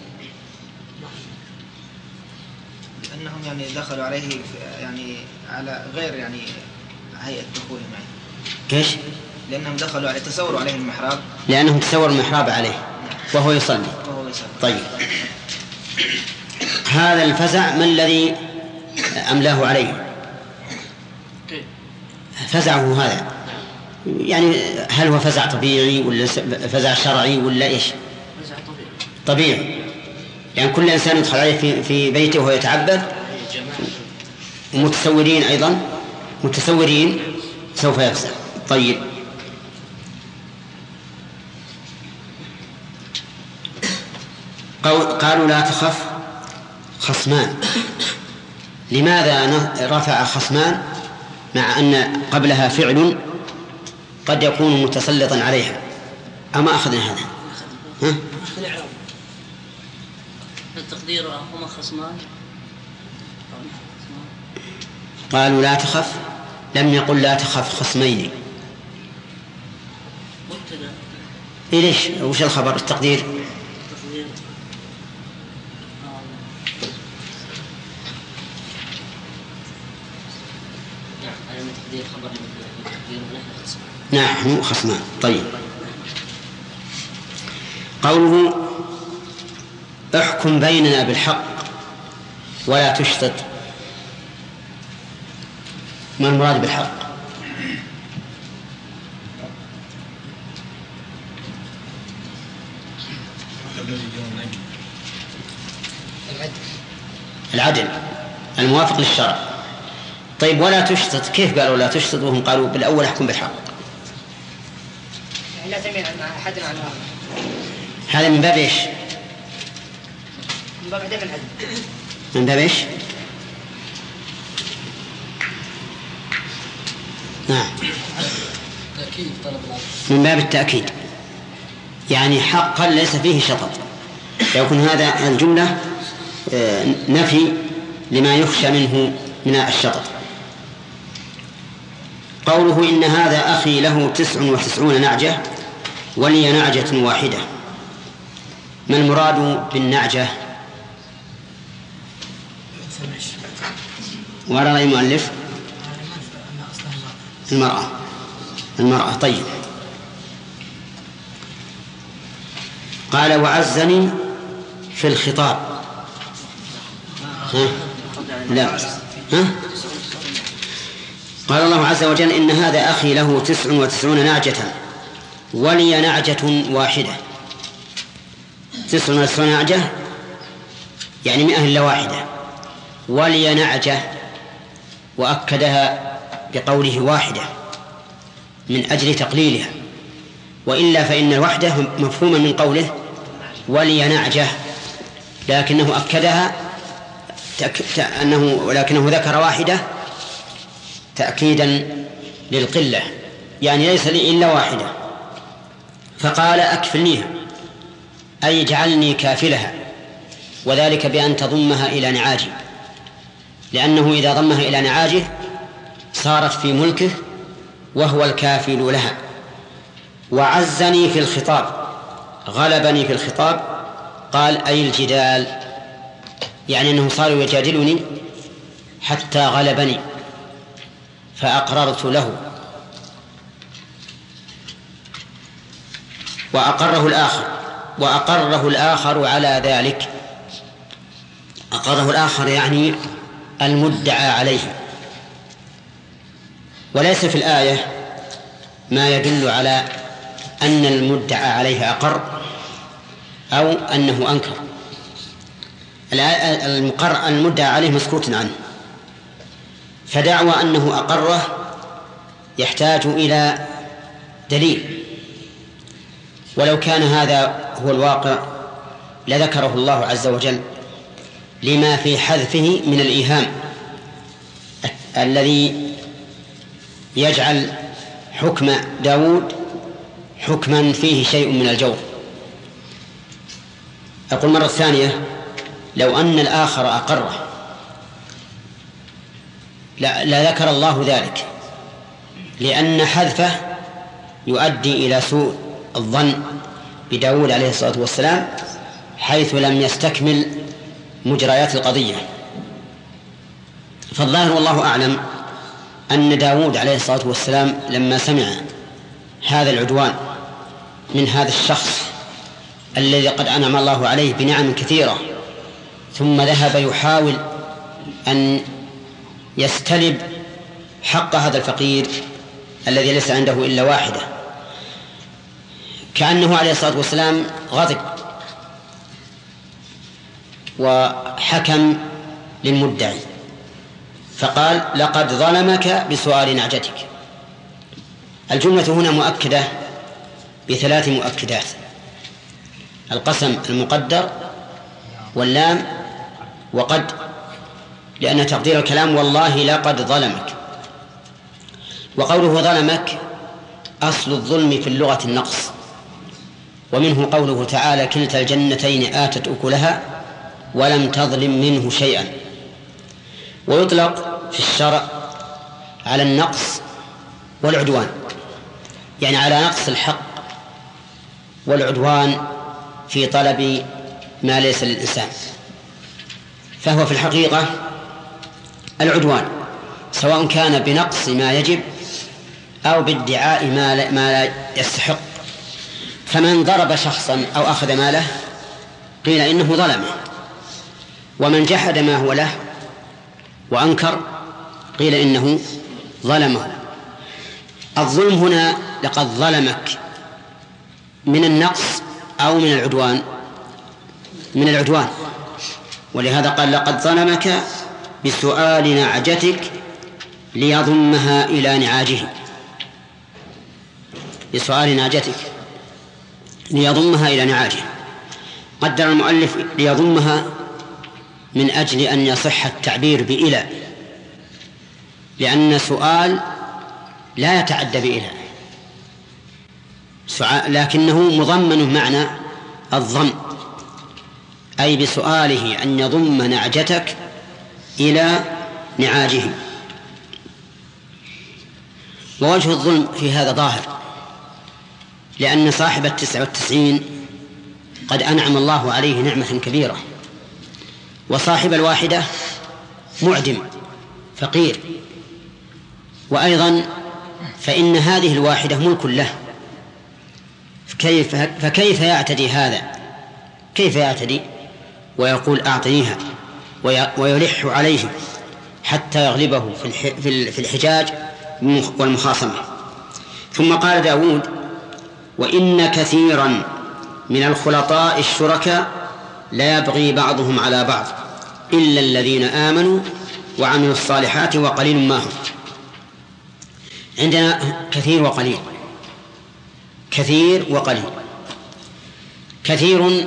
S3: لأنهم يعني دخلوا عليه يعني على غير يعني هيئة دخولهم معه.
S2: كيش؟
S3: لأنهم دخلوا عليه، تسوروا عليه المحراب،
S2: لأنهم تسوروا المحراب عليه وهو يصلي.
S3: طيب،
S2: هذا الفزع ما الذي أملاه عليه؟ فزعه هذا يعني هل هو فزع طبيعي ولا فزع شرعي ولا إيش؟
S8: فزع
S2: طبيعي. يعني كل إنسان يدخل عليه في بيته وهو يتعبد، ومتسورين أيضا، متسورين سوف يفزع. طيب، قالوا لا تخف خصمان. لماذا رفع خصمان مع أن قبلها فعل قد يكون متسلطا عليها؟ أما أخذنا هذا؟ ها؟
S8: التقدير هما خصمان.
S2: قالوا لا تخف، لم يقل لا تخف خصمين. ليش؟ وش الخبر؟ التقدير نحن خصمان. طيب، قوله احكم بيننا بالحق ولا تشطط، ما المراد بالحق؟ العدل الموافق للشرع. طيب، ولا تشطط، كيف قالوا لا تشطط وهم قالوا بالأول احكم بالحق؟
S11: لا تميل عن أحد عن آخر.
S2: هذا من باب إيش؟
S11: من باب عدم العدل.
S2: من باب إيش؟ نعم، من باب التأكيد، يعني حقا ليس فيه شطط. يكون هذا الجملة نفي لما يخشى منه من الشطط. قوله إن هذا أخي له 99 نعجة ولي نعجة واحدة، ما المراد بالنعجة؟ وعلى رأي المؤلف المرأة. طيب، قال وعزني في الخطاب. لا، قال الله عز وجل إن هذا أخي له 99 نعجة ولي نعجة واحدة. 99 نعجة يعني 100 إلا واحدة، ولي نعجة وأكدها بقوله واحدة من أجل تقليلها، وإلا فإن الوحدة مفهوما من قوله ولي نعجة، لكنه أكدها ولكنه ذكر واحدة تأكيدا للقلة، يعني ليس لي إلا واحدة. فقال أكفلنيها، أي اجعلني كافلها، وذلك بأن تضمها إلى نعاجي، لأنه إذا ضمها إلى نعاجه صارت في ملكه وهو الكافل لها. وعزني في الخطاب، غلبني في الخطاب، قال أي الجدال، يعني أنهم صاروا يجادلني حتى غلبني فأقررت له. وأقره الآخر على ذلك. أقره الآخر يعني المدعى عليه، وليس في الآية ما يدل على أن المدعى عليه أقر أو أنه أنكر. المدعى عليه مسكوت عنه، فدعوى أنه أقره يحتاج إلى دليل، ولو كان هذا هو الواقع لذكره الله عز وجل لما في حذفه من الإيهام الذي يجعل حكم داود حكما فيه شيء من الجور. أقول مرة ثانية، لو أن الآخر أقره لا ذكر الله ذلك، لأن حذفه يؤدي إلى سوء الظن بداود عليه الصلاة والسلام حيث لم يستكمل مجريات القضية. فالظاهر والله أعلم أن داود عليه الصلاة والسلام لما سمع هذا العدوان من هذا الشخص الذي قد أنعم الله عليه بنعم كثيرة ثم ذهب يحاول أن يستلب حق هذا الفقير الذي ليس عنده إلا واحدة، كأنه عليه الصلاة والسلام غضب وحكم للمدعي فقال: لقد ظلمك بسؤال نعجتك. الجملة هنا مؤكدة ب3 مؤكدات: القسم المقدر، واللام، وقد، لأن تقدير الكلام والله لقد ظلمك. وقوله ظلمك أصل الظلم في اللغة النقص، ومنه قوله تعالى: كلتا الجنتين آتت أكلها ولم تظلم منه شيئا. ويطلق في الشرع على النقص والعدوان، يعني على نقص الحق والعدوان في طلب ما ليس للإنسان، فهو في الحقيقة العدوان، سواء كان بنقص ما يجب أو بادعاء ما لا يستحق. فمن ضرب شخصا أو أخذ ماله قيل إنه ظلمه، ومن جحد ما هو له وأنكر قيل إنه ظلمه. الظلم هنا لقد ظلمك من النقص أو من العدوان؟ من العدوان، ولهذا قال: لقد ظلمك بسؤال نعجتك ليضمها إلى نعاجه. بسؤال نعجتك ليضمها إلى نعاجه. قدر المؤلف ليضمها من أجل أن يصح التعبير بإلى، لأن سؤال لا يتعدى بإلى، لكنه مضمن معنى الضم، أي بسؤاله أن يضم نعجتك إلى نعاجه. ووجه الظلم في هذا ظاهر، لأن صاحب 99 قد أنعم الله عليه نعمة كبيرة، وصاحب الواحدة معدم فقير، وأيضا فإن هذه الواحدة ملك له، فكيف يعتدي هذا؟ كيف يعتدي ويقول أعطنيها ويلح عليه حتى يغلبه في الحجاج والمخاصمة؟ ثم قال داود: وإن كثيرا من الخلطاء الشركاء لا يبغي بعضهم على بعض إلا الذين آمنوا وعملوا الصالحات وقليل ما هم. عندنا كثير وقليل، كثير وقليل. كثير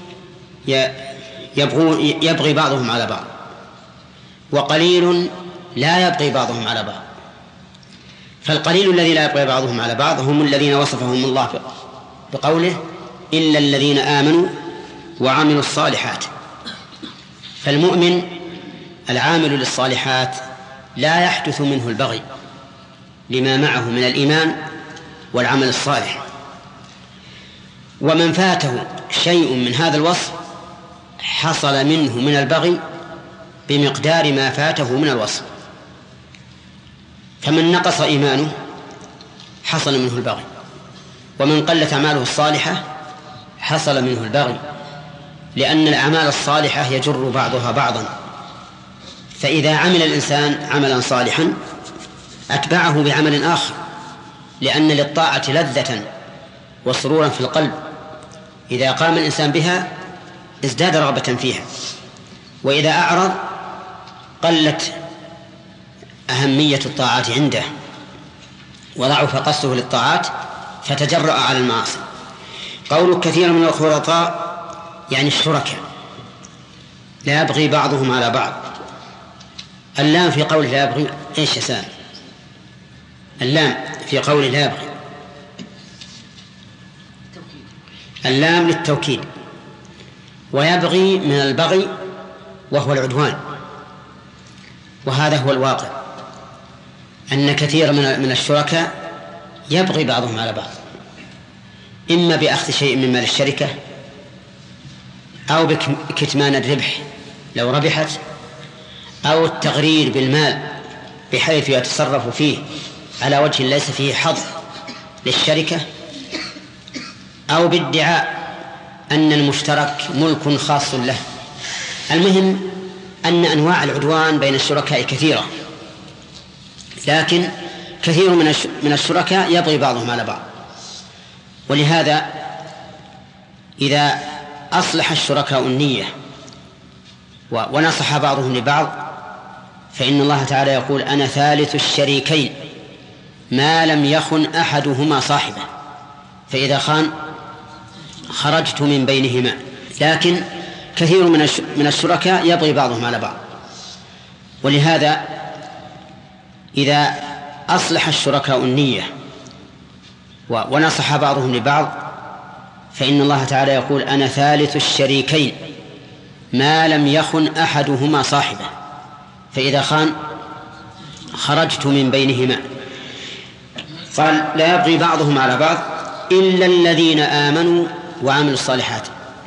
S2: يبغي بعضهم على بعض، وقليل لا يبغي بعضهم على بعض. فالقليل الذي لا يبغي بعضهم على بعض هم الذين وصفهم الله بقوله: إلا الذين آمنوا وعملوا الصالحات. فالمؤمن العامل للصالحات لا يحدث منه البغي لما معه من الإيمان والعمل الصالح. ومن فاته شيء من هذا الوصف حصل منه من البغي بمقدار ما فاته من الوصف. فمن نقص إيمانه حصل منه البغي، ومن قلت أعماله الصالحة حصل منه البغي، لأن الأعمال الصالحة يجر بعضها بعضا. فإذا عمل الإنسان عملا صالحا أتبعه بعمل آخر، لأن للطاعة لذة وسرورا في القلب، إذا قام الإنسان بها ازداد رغبة فيها، وإذا أعرض قلت أهمية الطاعات عنده وضعف قصده للطاعات فتجرأ على المعاصي. قول كثير من الخلطاء يعني الشركاء لا يبغي بعضهم على بعض. اللام في قوله لا يبغي ايش يسان؟ اللام في قوله لا يبغي، اللام للتوكيد، ويبغي من البغي وهو العدوان. وهذا هو الواقع، أن كثير من الشركاء يبغي بعضهم على بعض، إما بأخذ شيء من مال الشركة أو بكتمان الربح لو ربحت، أو التغرير بالمال بحيث يتصرف فيه على وجه ليس فيه حظ للشركة، أو بادعاء أن المشترك ملك خاص له، المهم أن أنواع العدوان بين الشركاء كثيرة، لكن كثير من الشركاء يبغي بعضهم على بعض. ولهذا إذا أصلح الشركاء النية ونصح بعضهم لبعض فإن الله تعالى يقول: أنا ثالث الشريكين ما لم يخن أحدهما صاحبه، فإذا خان خرجت من بينهما. لكن كثير من الشركاء يبغي بعضهم على بعض، ولهذا إذا أصلح الشركاء النية ونصح بعضهم لبعض فإن الله تعالى يقول: أنا ثالث الشريكين ما لم يخن أحدهما صاحبه، فإذا خان خرجت من بينهما. قال: لا يبغي بعضهم على بعض إلا الذين آمنوا وعملوا الصالحات.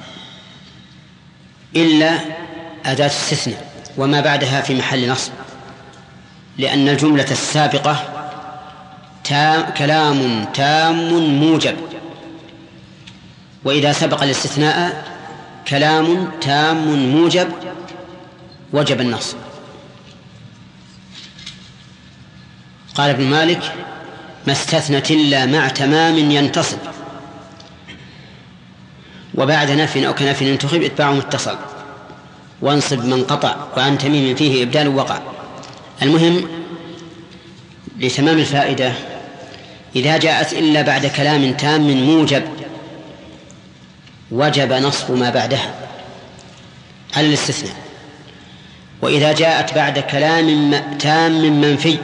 S2: إلا أداة استثناء وما بعدها في محل نصب، لأن الجملة السابقة كلام تام موجب، وإذا سبق الاستثناء كلام تام موجب وجب النصب. قال ابن مالك: ما استثنت إلا مع تمام ينتصب، وبعد نفي أو كنفي انتخب اتباع متصل، وانصب من قطع، وعن تميم فيه إبدال وقع. المهم لتمام الفائدة إذا جاءت إلا بعد كلام تام موجب وجب نصب ما بعدها على الاستثناء، وإذا جاءت بعد كلام تام منفي،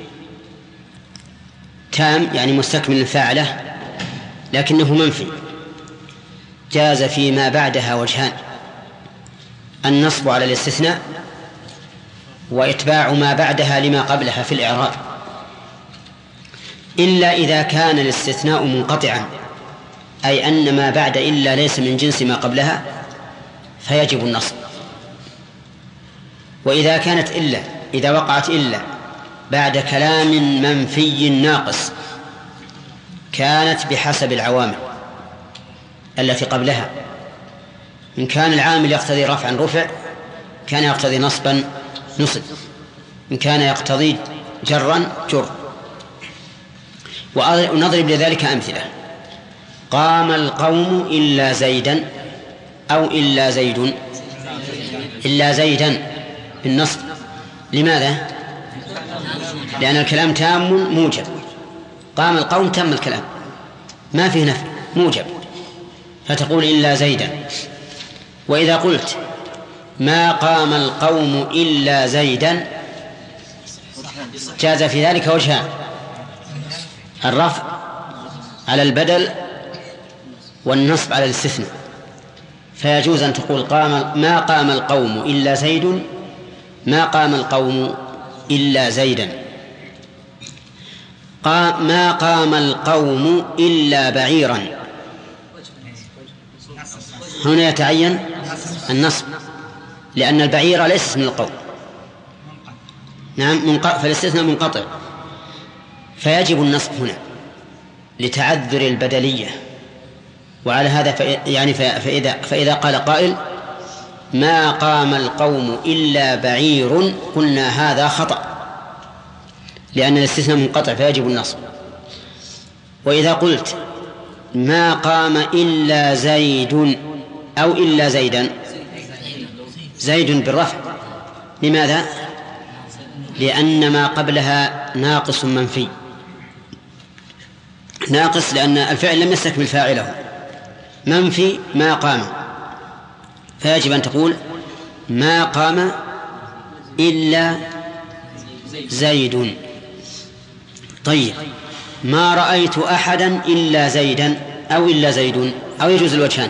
S2: تام يعني مستكمل الفاعلة لكنه منفي، جاز فيما بعدها وجهان: النصب على الاستثناء وإتباع ما بعدها لما قبلها في الإعراب، إلا إذا كان الاستثناء منقطعا، أي أن ما بعد إلا ليس من جنس ما قبلها فيجب النصب. وإذا كانت إلا، إذا وقعت إلا بعد كلام منفي ناقص كانت بحسب العوامل التي قبلها، إن كان العامل يقتضي رفعا رفع، كان يقتضي نصبا نصب، إن كان يقتضي جرا جر. ونضرب لذلك أمثلة: قام القوم إلا زيدا، أو إلا زيد، إلا زيدا بالنصب. لماذا؟ لأن الكلام تام موجب، قام القوم تم الكلام ما فيه نفي موجب، فتقول إلا زيدا. وإذا قلت ما قام القوم إلا زيدا جاز في ذلك وجهان: الرفع على البدل والنصب على الاستثناء. فيجوز أن تقول ما قام القوم إلا زيد، ما قام القوم إلا زيدا. ما قام القوم إلا بعيرا، هنا يتعين النصب لأن البعير ليس من القوم. نعم، فالاستثناء منقطع، فيجب النصب هنا لتعذر البدلية. وعلى هذا فإذا قال قائل ما قام القوم إلا بعير قلنا هذا خطأ، لأن الاستثناء منقطع فيجب النصب. وإذا قلت ما قام إلا زيد أو إلا زيدا، زيد بالرفع. لماذا؟ لأن ما قبلها ناقص منفي، ناقص لأن الفعل لم يستكمل فاعله، منفي ما قام، فيجب أن تقول ما قام إلا زيد. طيب، ما رأيت أحدا إلا زيدا أو إلا زيد، أو يجوز الوجهان.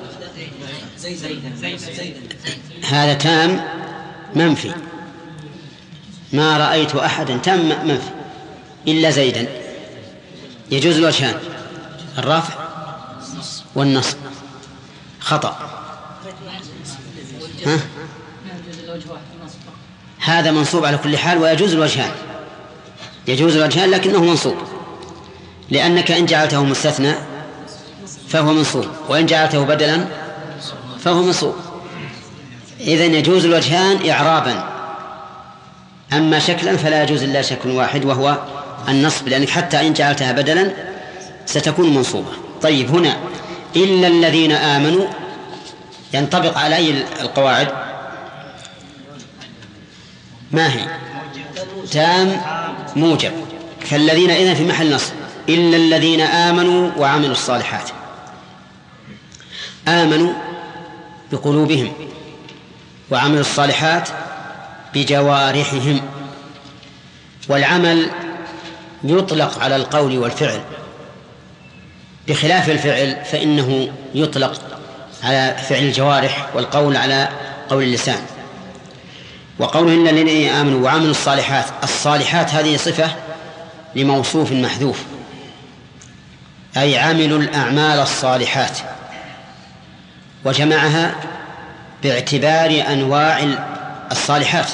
S2: هذا تام منفي، ما رأيت أحدا تام منفي إلا زيدا، يجوز الوجهان: الرفع والنصب. خطأ. هذا منصوب على كل حال، ويجوز الوجهان، يجوز الوجهان لكنه منصوب، لأنك إن جعلته مستثنى فهو منصوب، وإن جعلته بدلا فهو منصوب. إذن يجوز الوجهان إعرابا، أما شكلا فلا يجوز إلا شكل واحد وهو النصب، لأنك حتى إن جعلتها بدلا ستكون منصوبة. طيب هنا إلا الذين آمنوا ينطبق على أي القواعد؟ ما هي؟ تام موجب، فالذين إذن في محل نصب. إلا الذين آمنوا وعملوا الصالحات. آمنوا بقلوبهم وعملوا الصالحات بجوارحهم. والعمل يطلق على القول والفعل، بخلاف الفعل فإنه يطلق على فعل الجوارح والقول على قول اللسان. وقوله إن الذين آمنوا وعملوا الصالحات، الصالحات هذه صفة لموصوف محذوف، أي عملوا الأعمال الصالحات، وجمعها باعتبار أنواع الصالحات: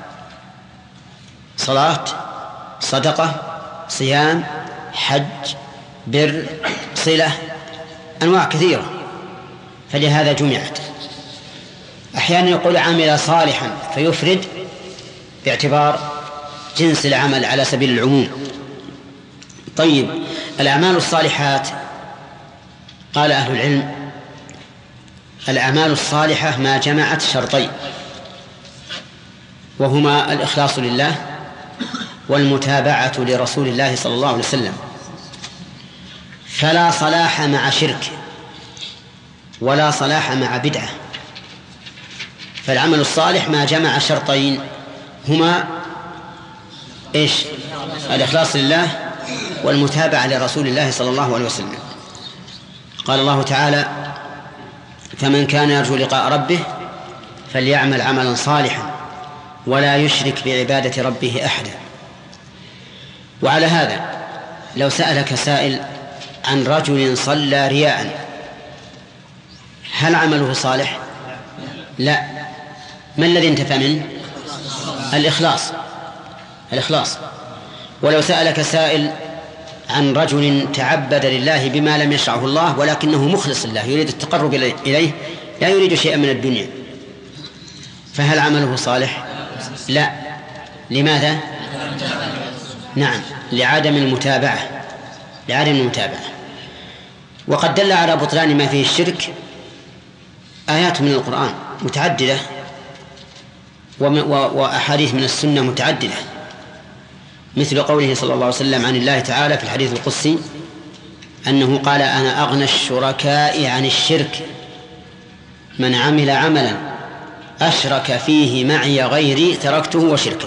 S2: صلاة، صدقة، صيام، حج، بر، صلة، أنواع كثيرة، فلهذا جمعت. أحيانا يقول عمل صالحا فيفرد باعتبار جنس العمل على سبيل العموم. طيب الأعمال الصالحات، قال أهل العلم: الأعمال الصالحة ما جمعت شرطين، وهما الإخلاص لله والمتابعة لرسول الله صلى الله عليه وسلم. فلا صلاح مع شرك ولا صلاح مع بدعة، فالعمل الصالح ما جمع شرطين هما إيش؟ الإخلاص لله والمتابعة لرسول الله صلى الله عليه وسلم. قال الله تعالى: فمن كان يرجو لقاء ربه فليعمل عملا صالحا ولا يشرك بعبادة ربه أحدا. وعلى هذا لو سألك سائل عن رجل صلى رياء، هل عمله صالح؟ لا. ما الذي انتفى منه؟ الإخلاص. ولو سألك سائل عن رجل تعبد لله بما لم يشرعه الله ولكنه مخلص لله يريد التقرب إليه، لا يريد شيئا من الدنيا، فهل عمله صالح؟ لا. لماذا؟ نعم، لعدم المتابعة. وقد دل على بطلان ما فيه الشرك آيات من القرآن متعددة وأحاديث من السنة متعددة، مثل قوله صلى الله عليه وسلم عن الله تعالى في الحديث القدسي أنه قال: أنا أغنى الشركاء عن الشرك، من عمل عملا أشرك فيه معي غيري تركته وشركه.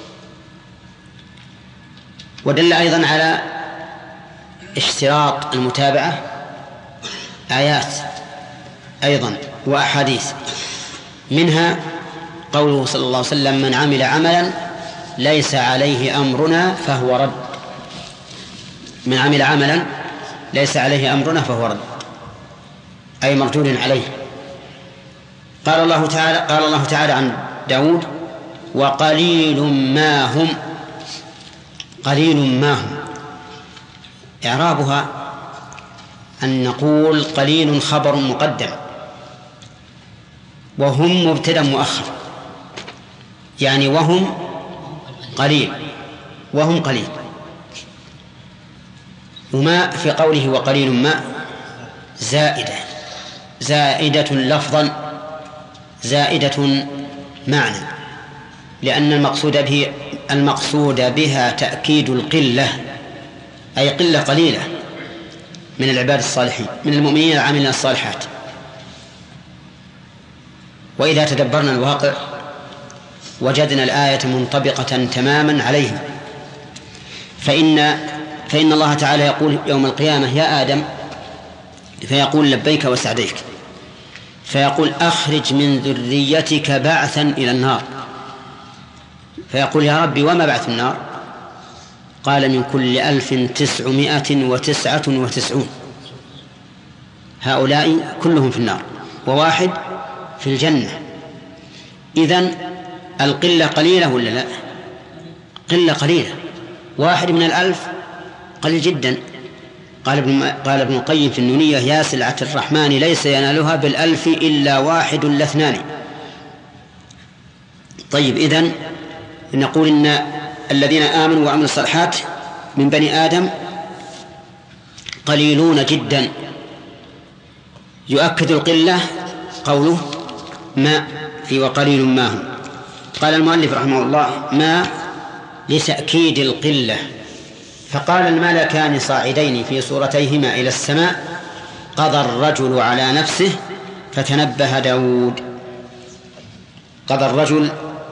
S2: ودل أيضا على اشتراط المتابعة آيات أيضا وأحاديث، منها قوله صلى الله عليه وسلم: من عمل عملا ليس عليه أمرنا فهو رد. من عمل عملا ليس عليه أمرنا فهو رد، أي مردود عليه. قال الله تعالى عن داود: وقليل ما هم. قليل ما هم إعرابها أن نقول قليل خبر مقدم، وهم مبتدأ مؤخر، يعني وهم قليل. وما في قوله وقليل ما زائدة لفظا زائدة معنى، لأن المقصود بها تأكيد القلة، أي قلة قليلة من العباد الصالحين من المؤمنين العاملين الصالحات. وإذا تدبرنا الواقع وجدنا الآية منطبقة تماما عليهم، فإن الله تعالى يقول يوم القيامة: يا آدم، فيقول: لبيك وسعديك، فيقول: أخرج من ذريتك بعثا إلى النار، فيقول: يا ربي وما بعث النار؟ قال: من كل 1999 هؤلاء كلهم في النار وواحد في الجنة. إذن القلة قليلة ولا لا؟ قلة قليلة، 1 من 1000 قليل جدا. قال ابن القيم في النونية: يا سلعة الرحمن ليس ينالها 1000 إلا 1 ل2. طيب، إذن نقول إن الذين آمنوا وعملوا الصالحات من بني آدم قليلون جدا. يؤكد القلة قوله ما في وقليل ما هم. قال المؤلف رحمه الله ما لتأكيد القلة، فقال الملكان صاعدين في صورتيهما إلى السماء قضى الرجل على نفسه فتنبه داود. قضى الرجل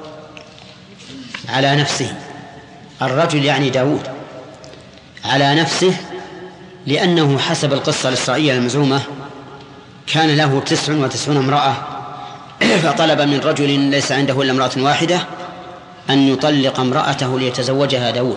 S2: على نفسه، الرجل يعني داود على نفسه، لأنه حسب القصة الإسرائيلية المزعومة كان له 99 امرأة، فطلب من رجل ليس عنده إلا امرأة واحدة أن يطلق امرأته ليتزوجها داود.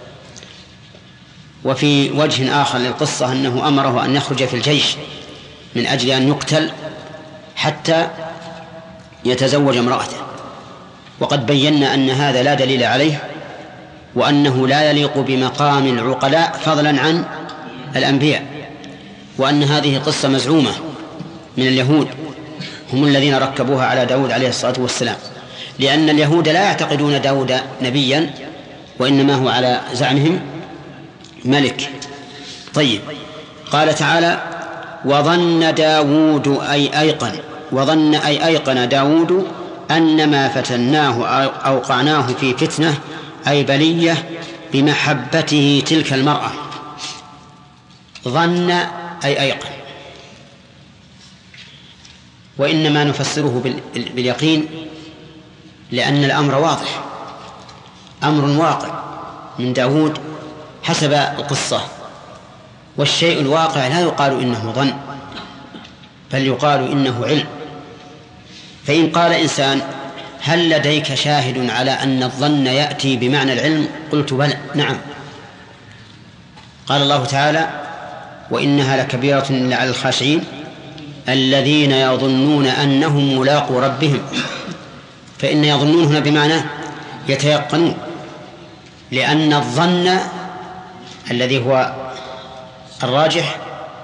S2: وفي وجه آخر للقصة أنه أمره أن يخرج في الجيش من أجل أن يقتل حتى يتزوج امرأته، وقد بينا أن هذا لا دليل عليه، وأنه لا يليق بمقام العقلاء فضلا عن الأنبياء، وأن هذه قصة مزعومة من اليهود، هم الذين ركبوها على داود عليه الصلاة والسلام، لأن اليهود لا يعتقدون داود نبيا، وإنما هو على زعمهم ملك. طيب، قال تعالى وظن داود أي أيقن، وظن أي أيقن داود أن ما فتناه أوقعناه في فتنة أي بلية بمحبته تلك المرأة. ظن أي أيقن، وإنما نفسره باليقين لأن الأمر واضح، أمر واقع من داود حسب القصة، والشيء الواقع لا يقال إنه ظن بل يقال إنه علم. فإن قال إنسان هل لديك شاهد على أن الظن يأتي بمعنى العلم؟ قلت بلى، نعم. قال الله تعالى وإنها لكبيرة إلا على الخاشعين الذين يظنون أنهم ملاقو ربهم. فإن يظنون هنا بمعنى يتيقنون، لأن الظن الذي هو الراجح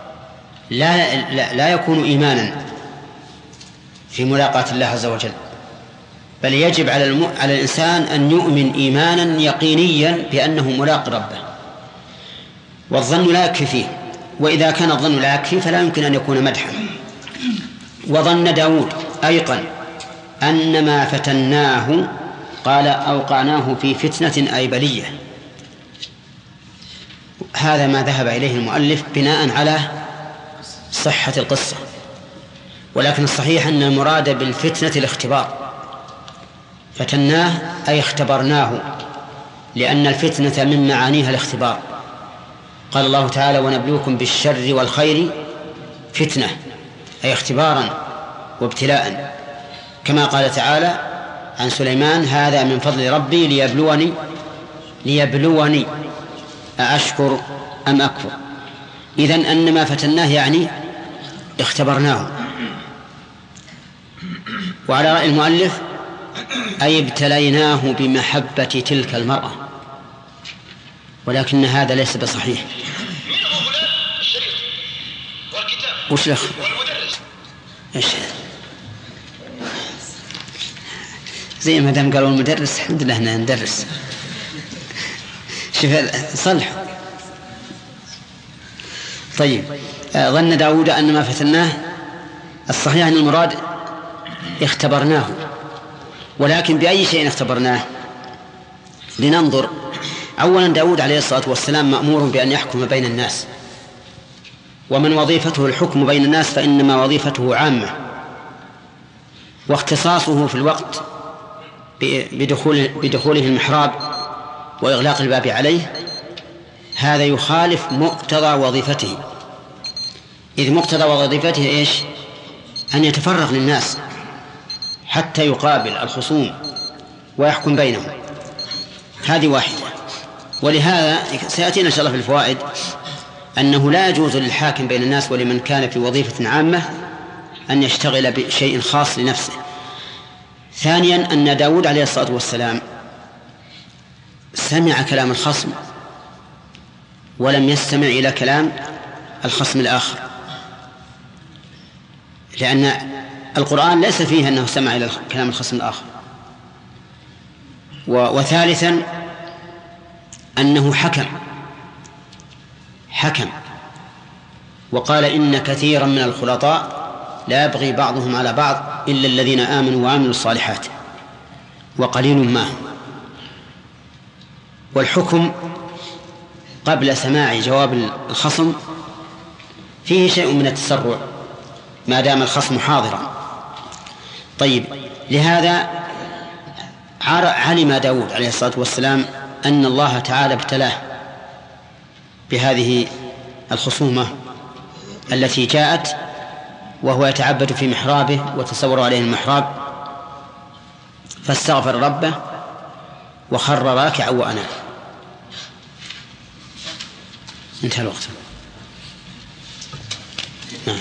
S2: لا يكون إيمانا في ملاقاة الله عز وجل، بل يجب على الإنسان أن يؤمن إيمانا يقينيا بأنه ملاق ربه، والظن لا يكفي فيه، وإذا كان الظن لا يكفي فلا يمكن أن يكون مدحا. وظن داود أيقن أن ما فتناه، قال أوقعناه في فتنة أي بلية. هذا ما ذهب إليه المؤلف بناء على صحة القصة، ولكن الصحيح أن المراد بالفتنة الاختبار، فتناه أي اختبرناه، لأن الفتنة من معانيها الاختبار. قال الله تعالى ونبلوكم بالشر والخير فتنة أي اختبارا وابتلاء، كما قال تعالى عن سليمان هذا من فضل ربي ليبلوني أأشكر أم أكفر. إذن أن ما فتناه يعني اختبرناه. وعلى رأي المؤلف أي ابتليناه بمحبة تلك المرأة، ولكن هذا ليس بصحيح. وش لك؟ إيش زي ما دام قالوا المدرس الحمد لله أننا ندرس. شوف صلح. طيب، ظن داود أن ما فتناه، الصحيح أن المراد اختبرناه، ولكن بأي شيء اختبرناه؟ لننظر. أولا داود عليه الصلاة والسلام مأمور بأن يحكم بين الناس، ومن وظيفته الحكم بين الناس فإنما وظيفته عامة، واختصاصه في الوقت بدخوله المحراب وإغلاق الباب عليه هذا يخالف مقتضى وظيفته، إذ مقتضى وظيفته إيش؟ أن يتفرغ للناس حتى يقابل الخصوم ويحكم بينهم. هذه واحدة. ولهذا سيأتينا إن شاء الله في الفوائد أنه لا يجوز للحاكم بين الناس ولمن كان في وظيفة عامة أن يشتغل بشيء خاص لنفسه. ثانيا أن داود عليه الصلاة والسلام سمع كلام الخصم ولم يستمع إلى كلام الخصم الآخر، لأن القرآن ليس فيه أنه سمع إلى كلام الخصم الآخر، وثالثا أنه حكم وقال إن كثيرا من الخلطاء لا يبغي بعضهم على بعض إلا الذين آمنوا وعملوا الصالحات وقليل ما هم. والحكم قبل سماع جواب الخصم فيه شيء من التسرع ما دام الخصم حاضرا. طيب، لهذا علم داود عليه الصلاة والسلام أن الله تعالى ابتلاه بهذه الخصومة التي جاءت وهو يتعبد في محرابه وتصور عليه المحراب، فاستغفر ربه وخر راكعا وأناب. انتهى الوقت. نعم.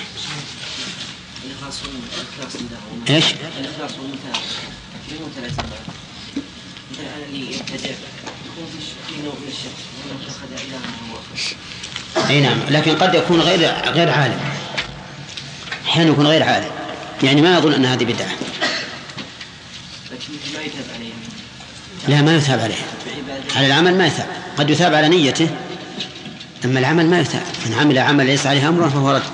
S2: ايش؟
S5: الإخلاص والمتابعة مثل أنا اللي يبتدع يكون في نوع من الشك وأن اتخذ إلها هو.
S2: أي نعم، لكن قد يكون غير عالم، أحيانا يكون غير عالم، يعني ما يظن أن هذه بدعة،
S5: لكن ما يتاب عليه.
S2: لا، ما يثاب عليه. على العمل ما يثاب، قد يثاب على نيته، أما العمل ما يثاب. من عمل عمل ليس عليه أمره فهو رد.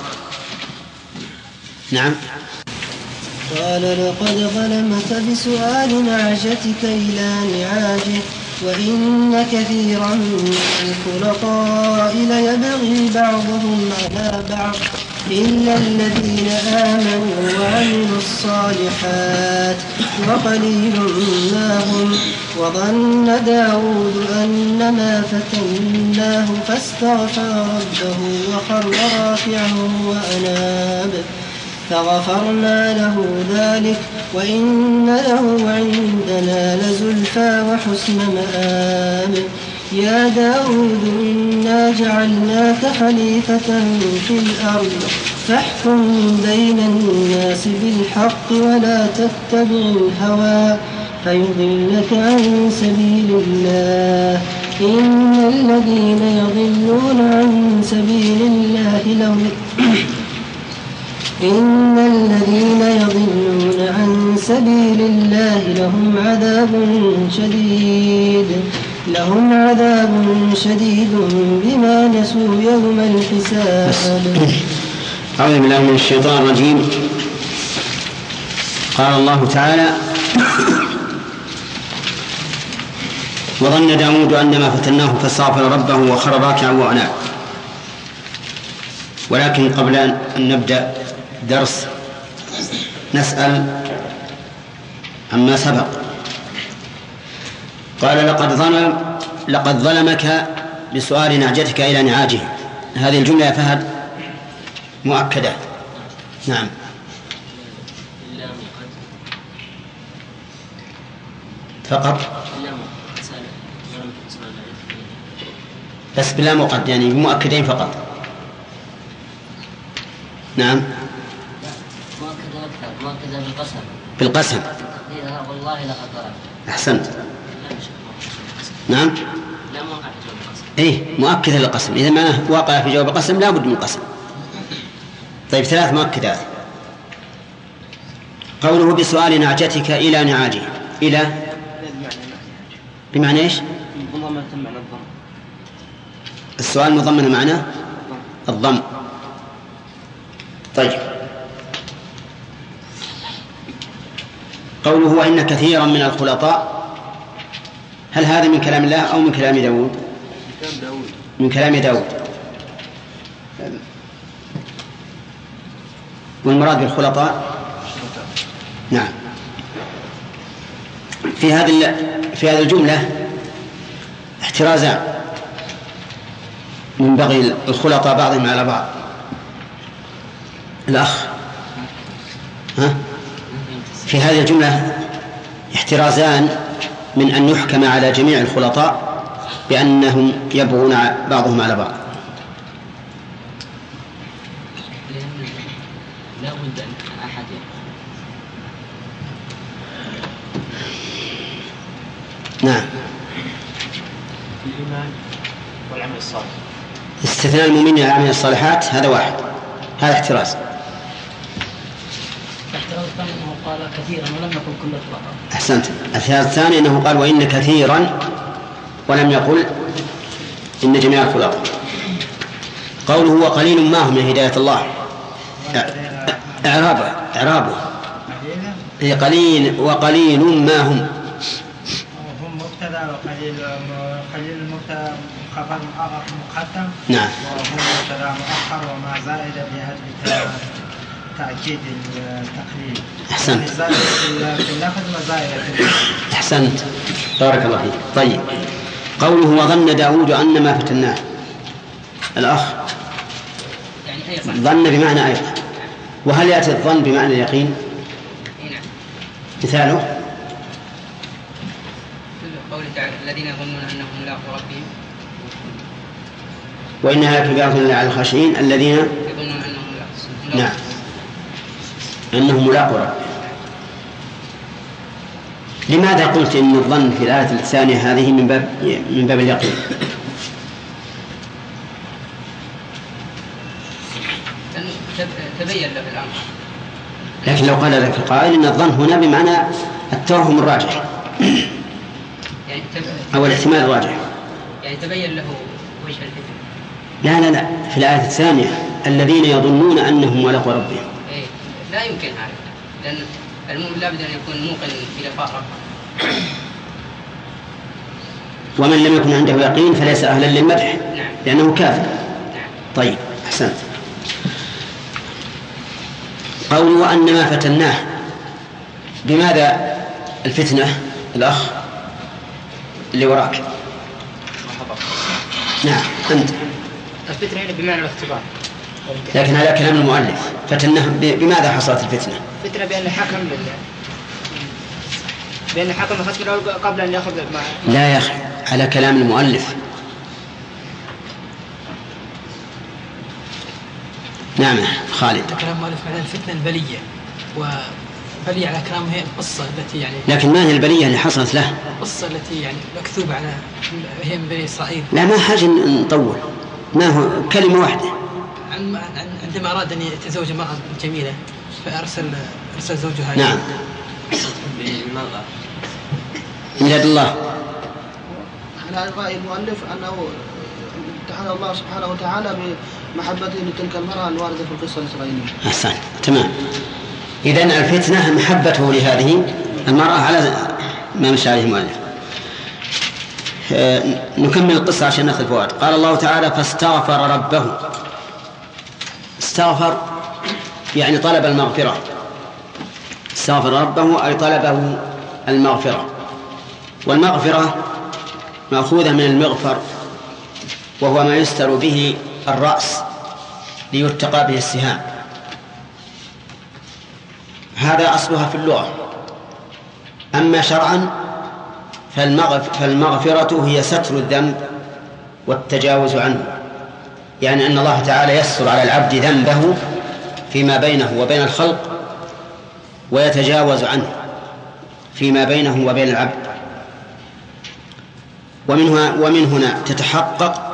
S2: نعم.
S12: قال لقد ظلمك بسؤال نعجتك إلى نعاجه وإن كثيرا من الخلطاء ليبغي بعضهم على بعض إلا الذين آمنوا وعملوا الصالحات وقليل ما هم. وظن داود أنما فتناه فاستغفر ربه وخر راكعا وأناب فغفرنا له ذلك وإن له عندنا لزلفى وحسن مآب. يا داود إنا جعلناك خليفة في الأرض فاحكم بين الناس بالحق ولا تتبع الهوى فيضلك عن سبيل الله. إن الذين يضلون عن سبيل الله لهم عذاب شديد بما نسوا يوم الحساب.
S2: أعوذ بالله من الشيطان الرجيم. قال الله تعالى: وظن داود أنما فتناه فاستغفر ربه وخر راكعا وأناب. ولكن قبل أن نبدأ درس نسأل عما سبق. قال: لقد ظلمك بسؤال نعجتك إلى نعاجه. هذه الجملة يا فهد مؤكدة. نعم. فقط بس بلا مقد، يعني مؤكدين فقط. نعم.
S8: مؤكدة
S2: بالقسم.
S8: والله لقد ظلم.
S2: أحسنت. نعم.
S8: لا موقع في جواب القسم.
S2: إيه، مؤكدة للقسم. إذا ما وقع في جواب القسم لا بد من قسم. طيب، 3 مؤكدات. قوله بسؤال نعجتك إلى نعاجه. إلى بمعنى إيش؟ السؤال مضمن معناه الضم. طيب، قوله وإن كثيرا من الخلطاء، هل هذا من كلام الله أو من كلام داود؟ من كلام داود. والمراد بالخلطاء نعم في هذه الجملة احترازان من بغي الخلطاء بعضهم على بعض. الأخ في هذه الجملة احترازان من أن يحكم على جميع الخلطاء بأنهم يبغون بعضهم على بعض.
S8: لا بد أن أحد
S2: نعم.
S13: الإيمان والعمل الصالح.
S2: استثناء المؤمنين على العمل الصالحات هذا واحد، هذا احتراز.
S4: احتراز أنه قال
S8: كثيرا ولم يقل كل الخلطاء.
S2: أحسنت. الشاهد الثاني أنه قال وإن كثيرا ولم يقل إن جميع الخلطاء. قوله وقليل ما هم من هداية الله إعرابه قليل وقليل ما هم
S10: مبتدا وقليل مبتدا خبر مقدم.
S2: نعم.
S10: وهم مبتدا مؤخر وما زائد بهذا تأكيد التقليد.
S2: أحسنت.
S10: في اللفظ وزائد.
S2: أحسنت بارك الله فيك. طيب قوله وظن داود أن ما فتناه الأخ ظن بمعنى أيضا. وهل يأتي الظن بمعنى اليقين؟ مثاله
S11: قوله تعالى الذين يظنون أنهم ملاقو ربهم
S2: وإنها لكبيرة على الخاشعين الذين
S11: يظنون أنهم ملاقو.
S2: نعم أنهم ملاقو ربهم. لماذا قلت إن الظن في الآية الثانية هذه من باب اليقين؟
S11: تبين له الأمر.
S2: لكن لو قال لك قائل إن الظن هنا بمعنى التوهم الراجح
S11: يعني
S2: أو الاحتمال الراجح،
S11: يعني تبين له وجه الفتنة.
S2: لا في الآية الثانية الذين يظنون أنهم ملاقو ربهم.
S11: لا يمكن هذا، لأن المؤمن لابد أن يكون موقن بلقاء ربه.
S2: ومن لم يكن عنده يقين فليس أهلا للمدح.
S11: نعم.
S2: لأنه كافر. نعم. طيب أحسنت. قوله أن ما فتناه بماذا الفتنة الأخ اللي وراك؟ نعم أنت.
S11: الفتنة هنا بمعنى الاختبار.
S2: لكن هذا كلام المؤلف. فتناه بماذا حصلت الفتنة؟
S11: الفتنة بأن حكم الخصم الأول قبل أن يأخذ
S2: لا يا أخي على كلام المؤلف. نعم خالد.
S9: كلام المؤلف معناه الفتنة البلية، وبلية على كلامه هي القصة التي يعني.
S2: لكن ما هي البلية اللي حصلت له؟
S9: القصة التي يعني مكتوبة على هي من بني إسرائيل.
S2: لا ما حاجة نطول، ما هو كلمة واحدة.
S9: عندما أراد أن يتزوج امرأة جميلة فأرسل زوجها.
S2: نعم. إلى الله.
S3: على رأي المؤلف أنه امتحن الله سبحانه وتعالى بمحبته لتلك المرأة الواردة في القصة الإسرائيلية.
S2: أحسن تمام. إذن الفتنة محبته لهذه المرأة على ما مشى عليه المؤلف. نكمل القصة عشان نأخذ فوائد. قال الله تعالى فاستغفر ربه. استغفر يعني طلب المغفرة. استغفر ربه أي طلبه المغفرة. والمغفرة مأخوذة من المغفر، وهو ما يستر به الرأس ليتقى به السهام. هذا أصلها في اللغة. أما شرعا فالمغفرة هي ستر الذنب والتجاوز عنه، يعني أن الله تعالى يستر على العبد ذنبه فيما بينه وبين الخلق ويتجاوز عنه فيما بينه وبين العبد. ومن هنا تتحقق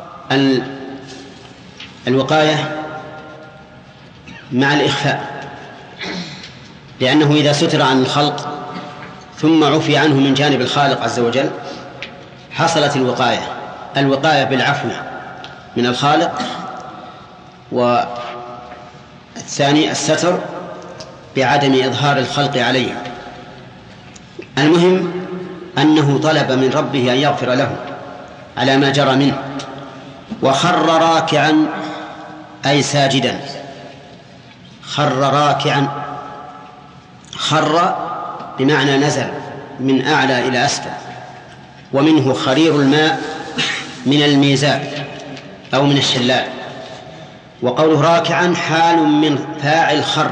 S2: الوقاية مع الإخفاء، لأنه إذا ستر عن الخلق ثم عفي عنه من جانب الخالق عز وجل حصلت الوقاية بالعفو من الخالق، والثاني الستر بعدم إظهار الخلق عليه. المهم أنه طلب من ربه أن يغفر له على ما جرى منه، وخر راكعا أي ساجدا. خر راكعا، خر بمعنى نزل من أعلى إلى أسفل، ومنه خرير الماء من الميزاب أو من الشلال. وقوله راكعا حال من فاعل خر،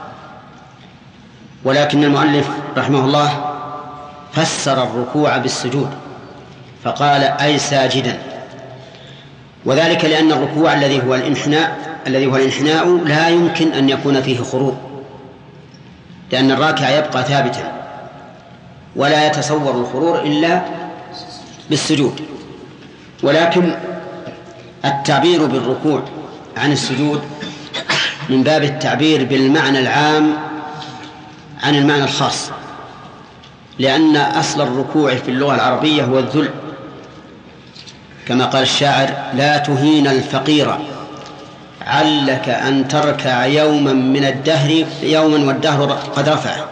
S2: ولكن المؤلف رحمه الله فسر الركوع بالسجود فقال أي ساجدا، وذلك لأن الركوع الذي هو الانحناء لا يمكن أن يكون فيه خروج، لأن الراكع يبقى ثابتا ولا يتصور الخرور إلا بالسجود. ولكن التعبير بالركوع عن السجود من باب التعبير بالمعنى العام عن المعنى الخاص، لأن أصل الركوع في اللغة العربية هو الذل، كما قال الشاعر: لا تهين الفقير علك أن تركع يوما من الدهر يوما والدهر قد رفعه.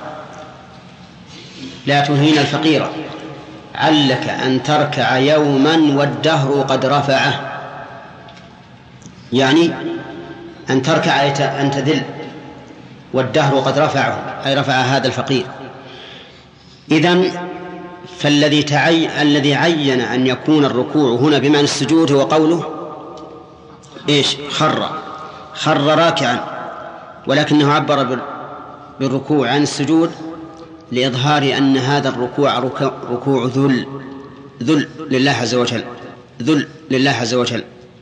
S2: لا تهين الفقير علك أن تركع يوما والدهر قد رفعه، يعني أن تركع أن تذل، والدهر قد رفعه أي رفع هذا الفقير. إذن الذي عين أن يكون الركوع هنا بمعنى السجود هو قوله إيش؟ خر راكعا، ولكنه عبر بالركوع عن السجود لإظهار أن هذا الركوع ركوع ذل لله عز وجل، ذل لله عز وجل.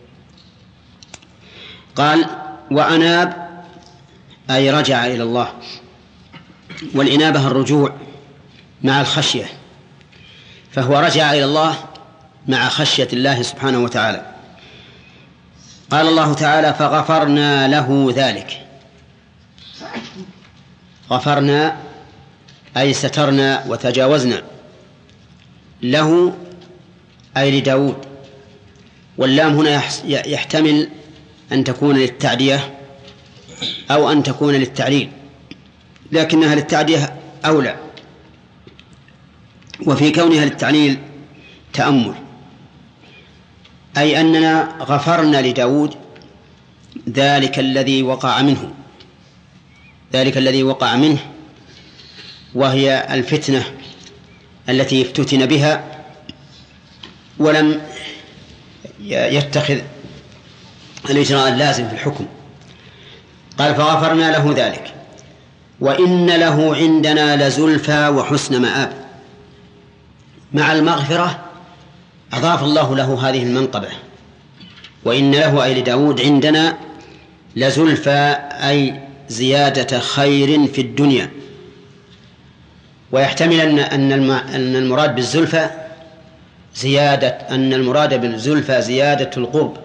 S2: قال: وأناب أي رجع إلى الله، والإنابة الرجوع مع الخشية، فهو رجع إلى الله مع خشية الله سبحانه وتعالى. قال الله تعالى: فغفرنا له ذلك. غفرنا أي سترنا وتجاوزنا، له أي لداود، واللام هنا يحتمل أن تكون للتعدية أو أن تكون للتعليل، لكنها للتعدية أولى، وفي كونها للتعليل تأمل، أي أننا غفرنا لداود ذلك الذي وقع منه، وهي الفتنة التي افتتن بها ولم يتخذ الإجراء اللازم في الحكم. قال: فغفرنا له ذلك وإن له عندنا لزلفى وحسن مآب. مع المغفرة أضاف الله له هذه المنقبة، وإن له أي لداود عندنا لزلفى أي زيادة خير في الدنيا. ويحتمل أن المراد بالزلفى زيادة القرب،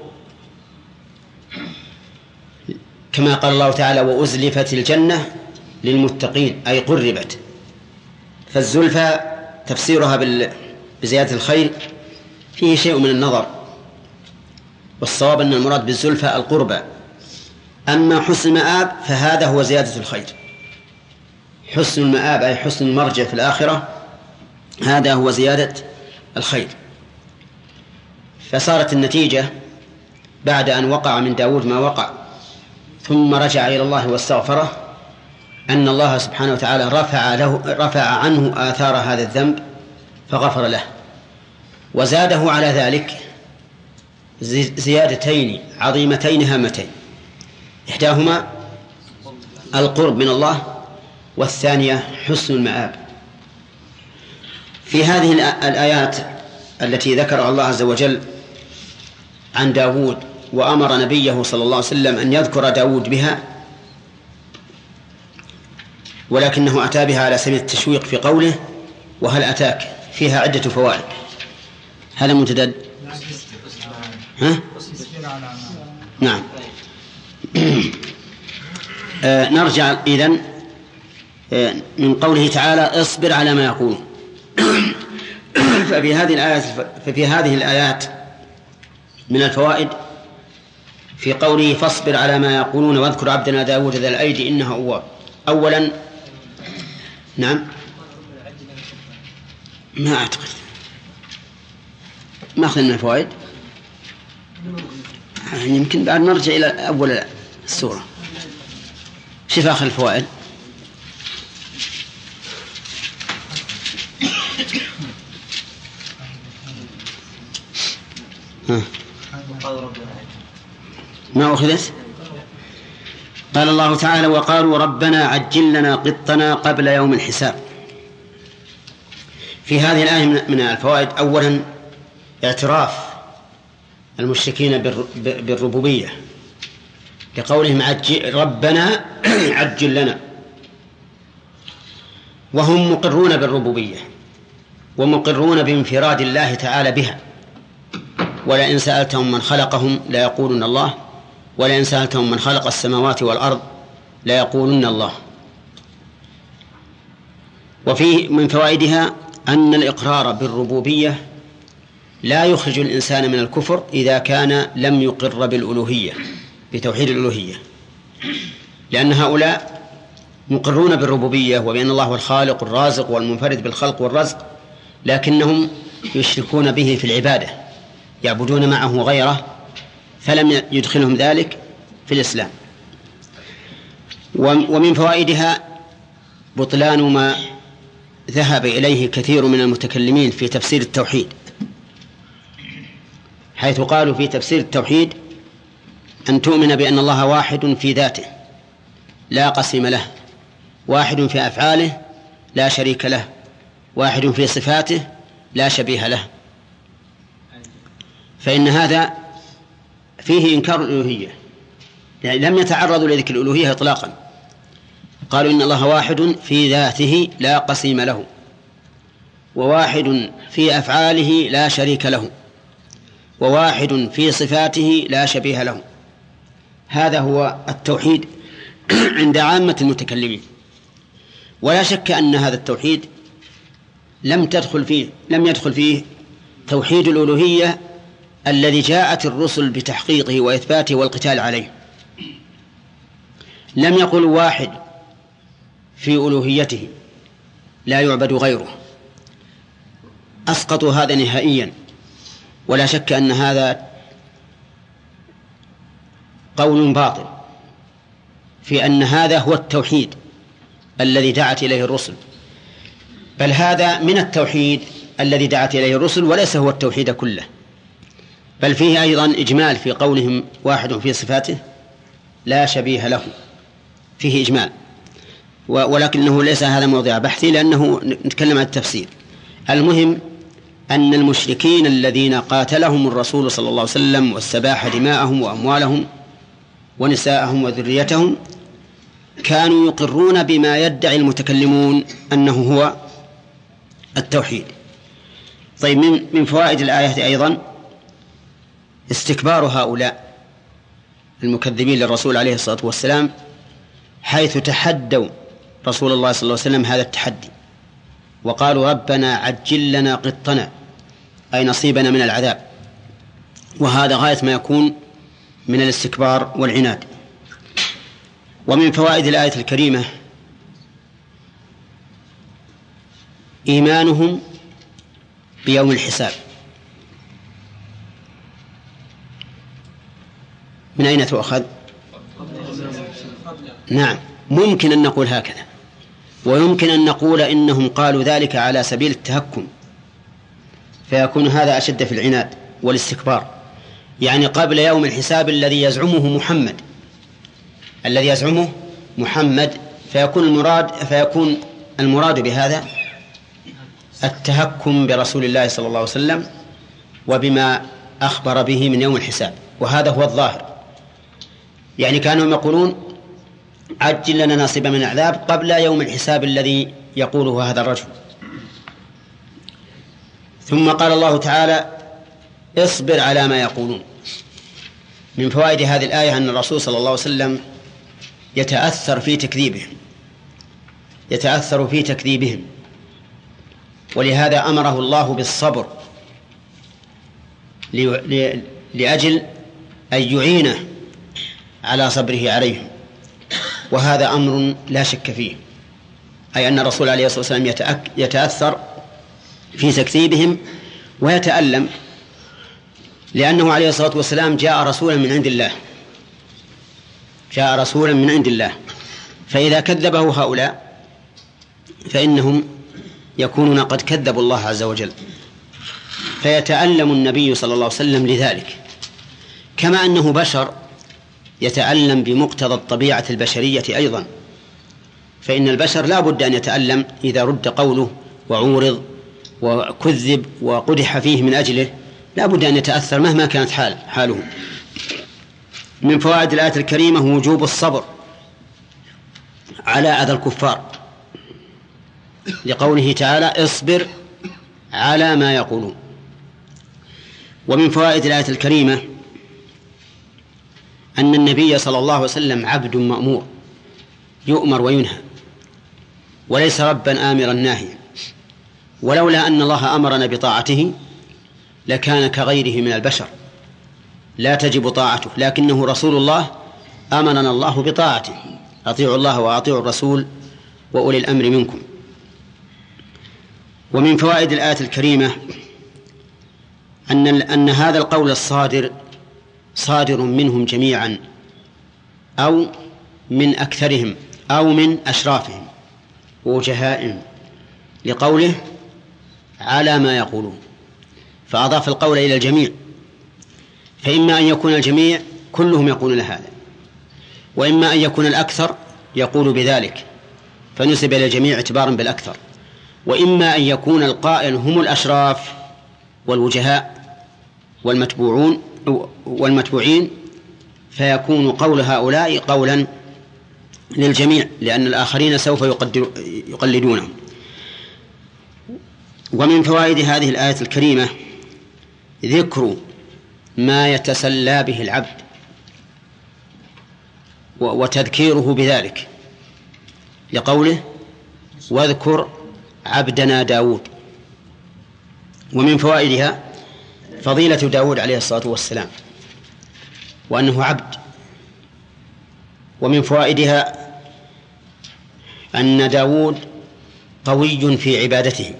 S2: كما قال الله تعالى: وأزلفت الجنة للمتقين أي قربت. فالزلفى تفسيرها بزيادة الخير فيه شيء من النظر، والصواب أن المراد بالزلفى القربى. أما حسن المآب فهذا هو زيادة الخير. حسن المآب أي حسن المرجع في الآخرة، هذا هو زيادة الخير. فصارت النتيجة بعد أن وقع من داود ما وقع ثم رجع إلى الله واستغفره أن الله سبحانه وتعالى رفع عنه آثار هذا الذنب فغفر له، وزاده على ذلك زيادتين عظيمتين هامتين، إحداهما القرب من الله، والثانية حسن المآب. في هذه الآيات التي ذكرها الله عز وجل عن داود وأمر نبيه صلى الله عليه وسلم أن يذكر داود بها، ولكنه أتى بها على سبيل التشويق في قوله: وهل أتاك، فيها عدة فوائد. هذا ممتدد؟ نعم. نرجع إذن من قوله تعالى: اصبر على ما يقولون. ففي هذه الآيات من الفوائد في قوله: فاصبر على ما يقولون واذكر عبدنا داود ذا الأيدي إنه أواب. أولا، نعم، ما أعتقد ما أخذنا من الفوائد، يمكن بعد نرجع إلى أول السورة. شوف آخر الفوائد. ما أخذت؟ قال الله تعالى: وقالوا ربنا عجل لنا قطنا قبل يوم الحساب. في هذه الآية من الفوائد: أولا اعتراف المشركين بالربوبية لقولهم ربنا عجل لنا، وهم مقرون بالربوبية ومقرون بانفراد الله تعالى بها. ولئن سألتهم من خلقهم ليقولن الله، ولئن سألتهم من خلق السماوات والأرض ليقولن الله. وفيه من فوائدها أن الإقرار بالربوبية لا يخرج الإنسان من الكفر إذا كان لم يقر بالألوهية، بتوحيد الألوهية، لأن هؤلاء مقرون بالربوبية وبأن الله هو الخالق الرازق والمنفرد بالخلق والرزق، لكنهم يشركون به في العبادة، يعبدون معه غيره، فلم يدخلهم ذلك في الإسلام. ومن فوائدها بطلان ما ذهب إليه كثير من المتكلمين في تفسير التوحيد، حيث قالوا في تفسير التوحيد أن تؤمن بأن الله واحد في ذاته لا قسم له، واحد في أفعاله لا شريك له، واحد في صفاته لا شبيه له، فإن هذا فيه إنكار الألوهية، يعني لم يتعرضوا لذكر الألوهية إطلاقا. قالوا إن الله واحد في ذاته لا قسيم له، وواحد في أفعاله لا شريك له، وواحد في صفاته لا شبيه له. هذا هو التوحيد عند عامة المتكلمين. ولا شك أن هذا التوحيد لم يدخل فيه توحيد الألوهية الذي جاءت الرسل بتحقيقه وإثباته والقتال عليه. لم يقل واحد في ألوهيته لا يعبد غيره، أسقطوا هذا نهائيا. ولا شك أن هذا قول باطل في أن هذا هو التوحيد الذي دعت إليه الرسل، بل هذا من التوحيد الذي دعت إليه الرسل وليس هو التوحيد كله، بل فيه أيضا إجمال في قولهم واحد في صفاته لا شبيه له، فيه إجمال، ولكنه ليس هذا موضع بحثي لأنه نتكلم عن التفسير. المهم أن المشركين الذين قاتلهم الرسول صلى الله عليه وسلم واستباح دماءهم وأموالهم ونساءهم وذريتهم كانوا يقرون بما يدعي المتكلمون أنه هو التوحيد. طيب، من فوائد الآية أيضا استكبار هؤلاء المكذبين للرسول عليه الصلاة والسلام، حيث تحدوا رسول الله صلى الله عليه وسلم هذا التحدي وقالوا ربنا عجل لنا قطنا، أي نصيبنا من العذاب. وهذا غاية ما يكون من الاستكبار والعناد. ومن فوائد الآية الكريمة إيمانهم بيوم الحساب. من أين تؤخذ؟ نعم، ممكن أن نقول هكذا، ويمكن أن نقول إنهم قالوا ذلك على سبيل التهكم، فيكون هذا أشد في العناد والاستكبار، يعني قبل يوم الحساب الذي يزعمه محمد، فيكون المراد بهذا التهكم برسول الله صلى الله عليه وسلم وبما أخبر به من يوم الحساب، وهذا هو الظاهر. يعني كانوا يقولون عجل لنا نصيبا من العذاب قبل يوم الحساب الذي يقوله هذا الرجل. ثم قال الله تعالى اصبر على ما يقولون. من فوائد هذه الآية أن الرسول صلى الله عليه وسلم يتأثر في تكذيبهم، ولهذا أمره الله بالصبر لأجل أن يعينه على صبره عليهم، وهذا أمر لا شك فيه، أي أن الرسول عليه الصلاة والسلام يتأثر في تكذيبهم ويتألم، لأنه عليه الصلاة والسلام جاء رسولا من عند الله، فإذا كذبه هؤلاء فإنهم يكونون قد كذبوا الله عز وجل، فيتألم النبي صلى الله عليه وسلم لذلك، كما أنه بشر يتألم بمقتضى الطبيعة البشرية أيضا، فإن البشر لا بد أن يتألم إذا رد قوله وعورض وكذب وقدح فيه من أجله، لا بد أن يتأثر مهما كانت حاله. من فوائد الآية الكريمة وجوب الصبر على أذى الكفار، لقوله تعالى اصبر على ما يقولون. ومن فوائد الآية الكريمة أن النبي صلى الله عليه وسلم عبد مأمور، يؤمر وينهى، وليس ربا آمرا ناهيا، ولولا أن الله أمرنا بطاعته لكان كغيره من البشر لا تجب طاعته، لكنه رسول الله أمرنا الله بطاعته: أطيعوا الله وأطيعوا الرسول وأولي الأمر منكم. ومن فوائد الآية الكريمة أن هذا القول الصادر صادر منهم جميعا أو من أكثرهم أو من أشرافهم ووجهائهم، لقوله على ما يقولون، فأضاف القول إلى الجميع، فإما أن يكون الجميع كلهم يقولون هذا، وإما أن يكون الأكثر يقول بذلك فنسب إلى الجميع اعتبارا بالأكثر، وإما أن يكون القائل هم الأشراف والوجهاء والمتبوعين فيكون قول هؤلاء قولا للجميع، لأن الآخرين سوف يقلدونه. ومن فوائد هذه الآية الكريمة ذكر ما يتسلى به العبد وتذكيره بذلك، لقوله واذكر عبدنا داود. ومن فوائدها فضيلة داود عليه الصلاة والسلام وأنه عبد. ومن فوائدها أن داود قوي في عبادته،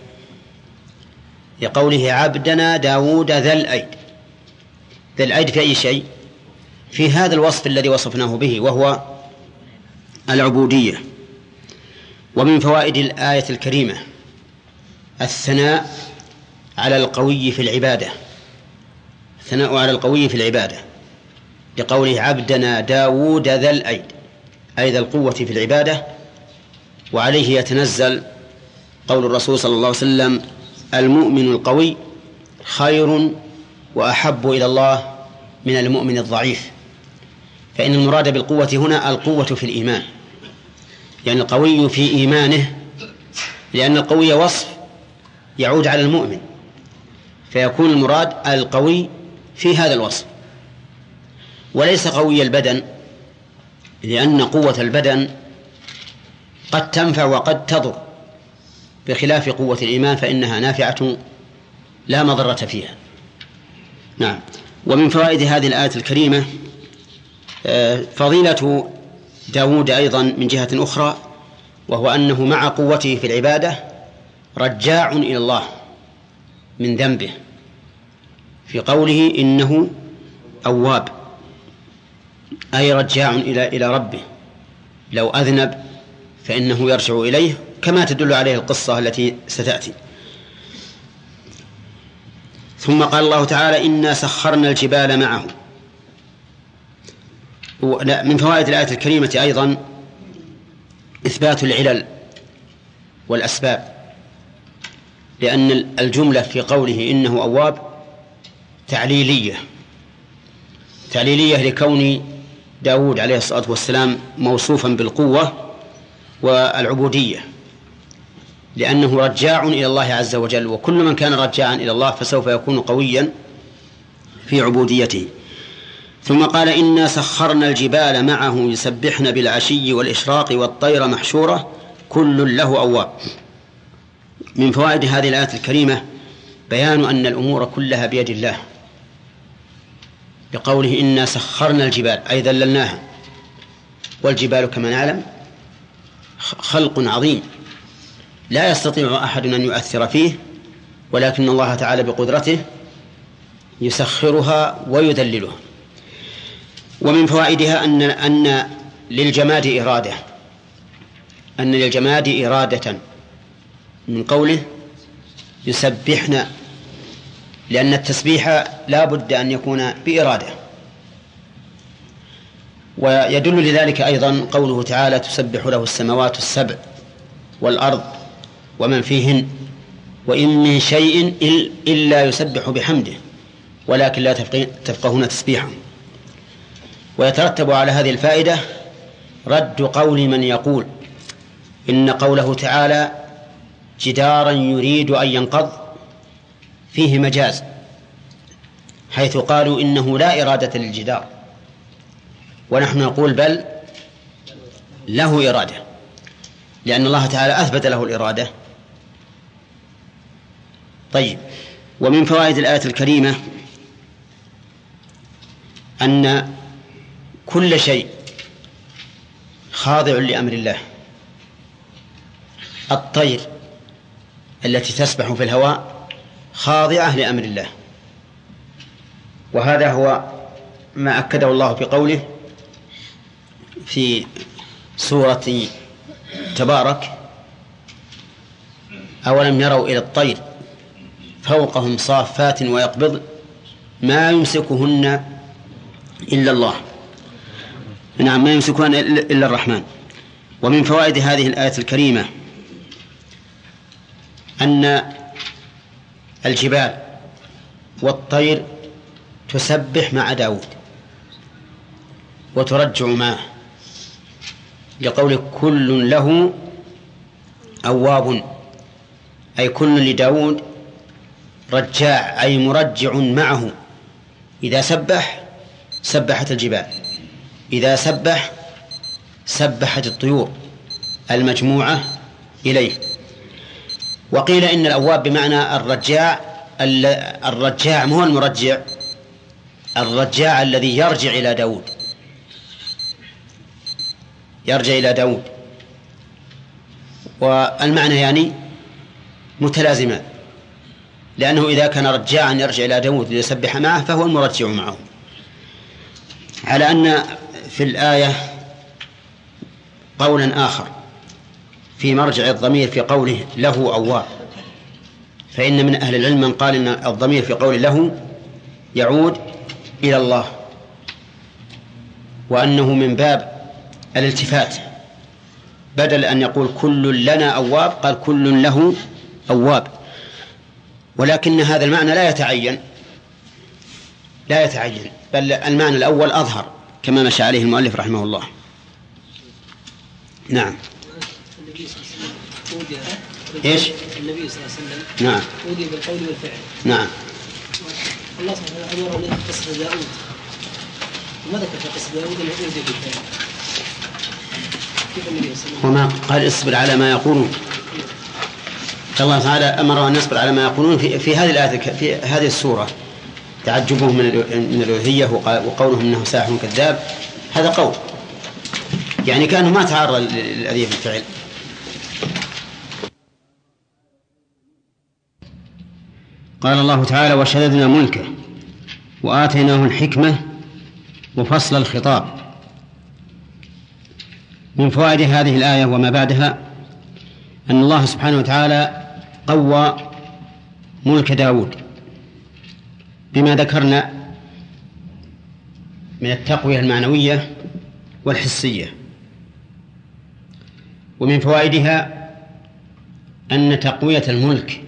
S2: لقوله عبدنا داود ذا الأيد. ذا الأيد في أي شيء؟ في هذا الوصف الذي وصفناه به وهو العبودية. ومن فوائد الآية الكريمة الثناء على القوي في العبادة، الثناء على القوي في العبادة، لقوله عبدنا داود ذا الأيد، أي ذا القوة في العبادة. وعليه يتنزل قول الرسول صلى الله عليه وسلم المؤمن القوي خير وأحب إلى الله من المؤمن الضعيف، فإن المراد بالقوة هنا القوة في الإيمان، يعني القوي في إيمانه، لأن القوي وصف يعود على المؤمن، فيكون المراد القوي في هذا الوصف، وليس قوي البدن، لأن قوة البدن قد تنفع وقد تضر، بخلاف قوة الإيمان فإنها نافعة لا مضرة فيها. نعم. ومن فوائد هذه الآية الكريمة فضيلة داود أيضا من جهة أخرى، وهو أنه مع قوته في العبادة رجاع إلى الله من ذنبه، في قوله إنه أواب، أي رجاع إلى ربه، لو أذنب فإنه يرجع إليه، كما تدل عليه القصة التي ستأتي. ثم قال الله تعالى إنا سخرنا الجبال معه. من فوائد الآية الكريمة أيضا إثبات العلل والأسباب، لأن الجملة في قوله إنه أواب تعليلية لكون داود عليه الصلاة والسلام موصوفا بالقوة والعبودية، لأنه رجاع إلى الله عز وجل، وكل من كان رجاعا إلى الله فسوف يكون قويا في عبوديته. ثم قال إنا سخرنا الجبال معه يسبحن بالعشي والإشراق والطير محشورة كل له أواب. من فوائد هذه الآية الكريمة بيان أن الأمور كلها بيد الله، بقوله إنا سخرنا الجبال أي ذللناها، والجبال كما نعلم خلق عظيم لا يستطيع أحد أن يؤثر فيه، ولكن الله تعالى بقدرته يسخرها ويذللها. ومن فوائدها أن للجماد إرادة، أن للجماد إرادة من قوله يسبحن، لأن التسبيح لا بد أن يكون بإرادة. ويدل لذلك أيضا قوله تعالى تسبح له السماوات السبع والأرض ومن فيهن وإن من شيء إلا يسبح بحمده ولكن لا تفقهون تسبيحهم. ويترتب على هذه الفائدة رد قول من يقول إن قوله تعالى جدارا يريد أن ينقض فيه مجاز، حيث قالوا إنه لا إرادة للجدار، ونحن نقول بل له إرادة، لأن الله تعالى أثبت له الإرادة. طيب، ومن فوائد الآية الكريمة أن كل شيء خاضع لأمر الله. الطير التي تسبح في الهواء خاضعة لأمر الله، وهذا هو ما أكده الله في قوله في سورة تبارك: أولم يروا إلى الطير فوقهم صافات ويقبض ما يمسكهن إلا الله. نعم، ما يمسكهن إلا الرحمن. ومن فوائد هذه الآية الكريمة أن الجبال والطير تسبح مع داود وترجع معه، لقول كل له أواب، أي كل لداود رجاع، أي مرجع معه. إذا سبح سبحت الجبال، إذا سبح سبحت الطيور المجموعة إليه. وقيل إن الأواب بمعنى الرجاع. الرجاع مو المرجع، الرجاع الذي يرجع إلى داود، يرجع إلى داود. والمعنى يعني متلازمان، لأنه إذا كان رجاعا يرجع إلى داود ليسبح معه فهو المرجع معه. على أن في الآية قولا آخر في مرجع الضمير في قوله له أواب، فإن من أهل العلم من قال إن الضمير في قوله له يعود إلى الله، وأنه من باب الالتفات، بدل أن يقول كل لنا أواب قال كل له أواب. ولكن هذا المعنى لا يتعين، بل المعنى الأول أظهر كما مشى عليه المؤلف رحمه الله. نعم. إيش؟
S14: النبي صلى الله عليه وسلم
S2: نعم
S14: أودي بالقول والفعل.
S2: نعم.
S14: الله سبحانه وتعالى أمر له قصة داود، وما ذكر في قصة داود أنه أودي بالفعل. كيف النبي صلى الله عليه وسلم؟
S2: وما قال اصبر على ما يقولون. الله تعالى أمره أن يصبر على ما يقولون في هذه الآية، في هذه السورة. تعجبهم من الألوهية وقولهم إنه ساحر كذاب، هذا قول يعني كأنه ما تعرض للأذية في الفعل. قال الله تعالى: وشددنا ملكه وآتيناه الحكمة وفصل الخطاب. من فوائد هذه الآية وما بعدها أن الله سبحانه وتعالى قوى ملك داود بما ذكرنا من التقوية المعنوية والحسية. ومن فوائدها أن تقوية الملك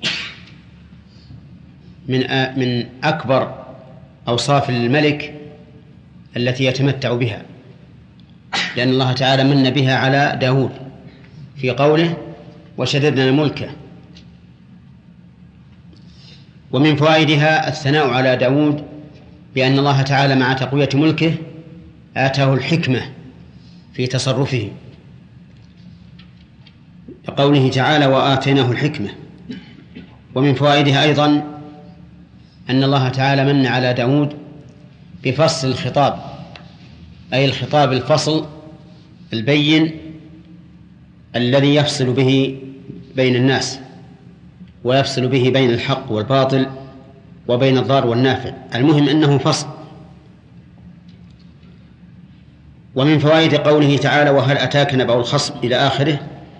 S2: من أكبر أوصاف الملك التي يتمتع بها، لأن الله تعالى من بها على داود في قوله: وشددنا ملكه. ومن فوائدها الثناء على داود بأن الله تعالى مع تقوية ملكه آتاه الحكمة في تصرفه، لقوله تعالى: وآتيناه الحكمة. ومن فوائدها أيضا أن الله تعالى من على داود بفصل الخطاب، أي الخطاب الفصل البين الذي يفصل به بين الناس، ويفصل به بين الحق والباطل وبين الضار والنافع، المهم أنه فصل. ومن فوائد قوله تعالى: وهل أتاك نبأ الخصم إلى آخره،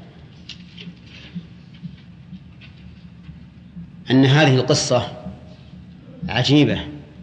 S2: أن هذه القصة عجيبة،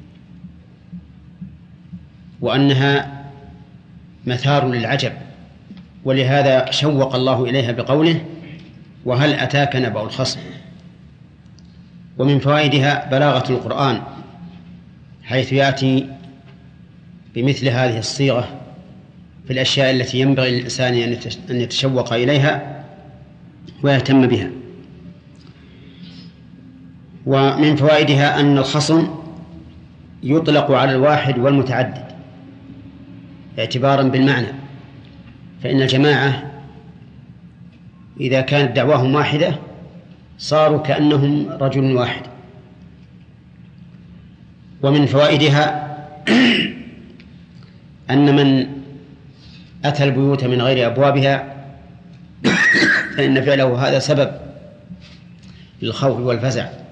S2: وأنها مثار للعجب، ولهذا شوق الله إليها بقوله: وهل أتاك نبأ الخصم. ومن فوائدها بلاغة القرآن، حيث يأتي بمثل هذه الصيغة في الأشياء التي ينبغي للإنسان أن يتشوق إليها ويهتم بها. ومن فوائدها أن الخصم يطلق على الواحد والمتعدد اعتبارا بالمعنى، فإن الجماعة إذا كانت دعواهم واحدة صاروا كأنهم رجل واحد. ومن فوائدها أن من أتى البيوت من غير أبوابها فإن فعله هذا سبب للخوف والفزع،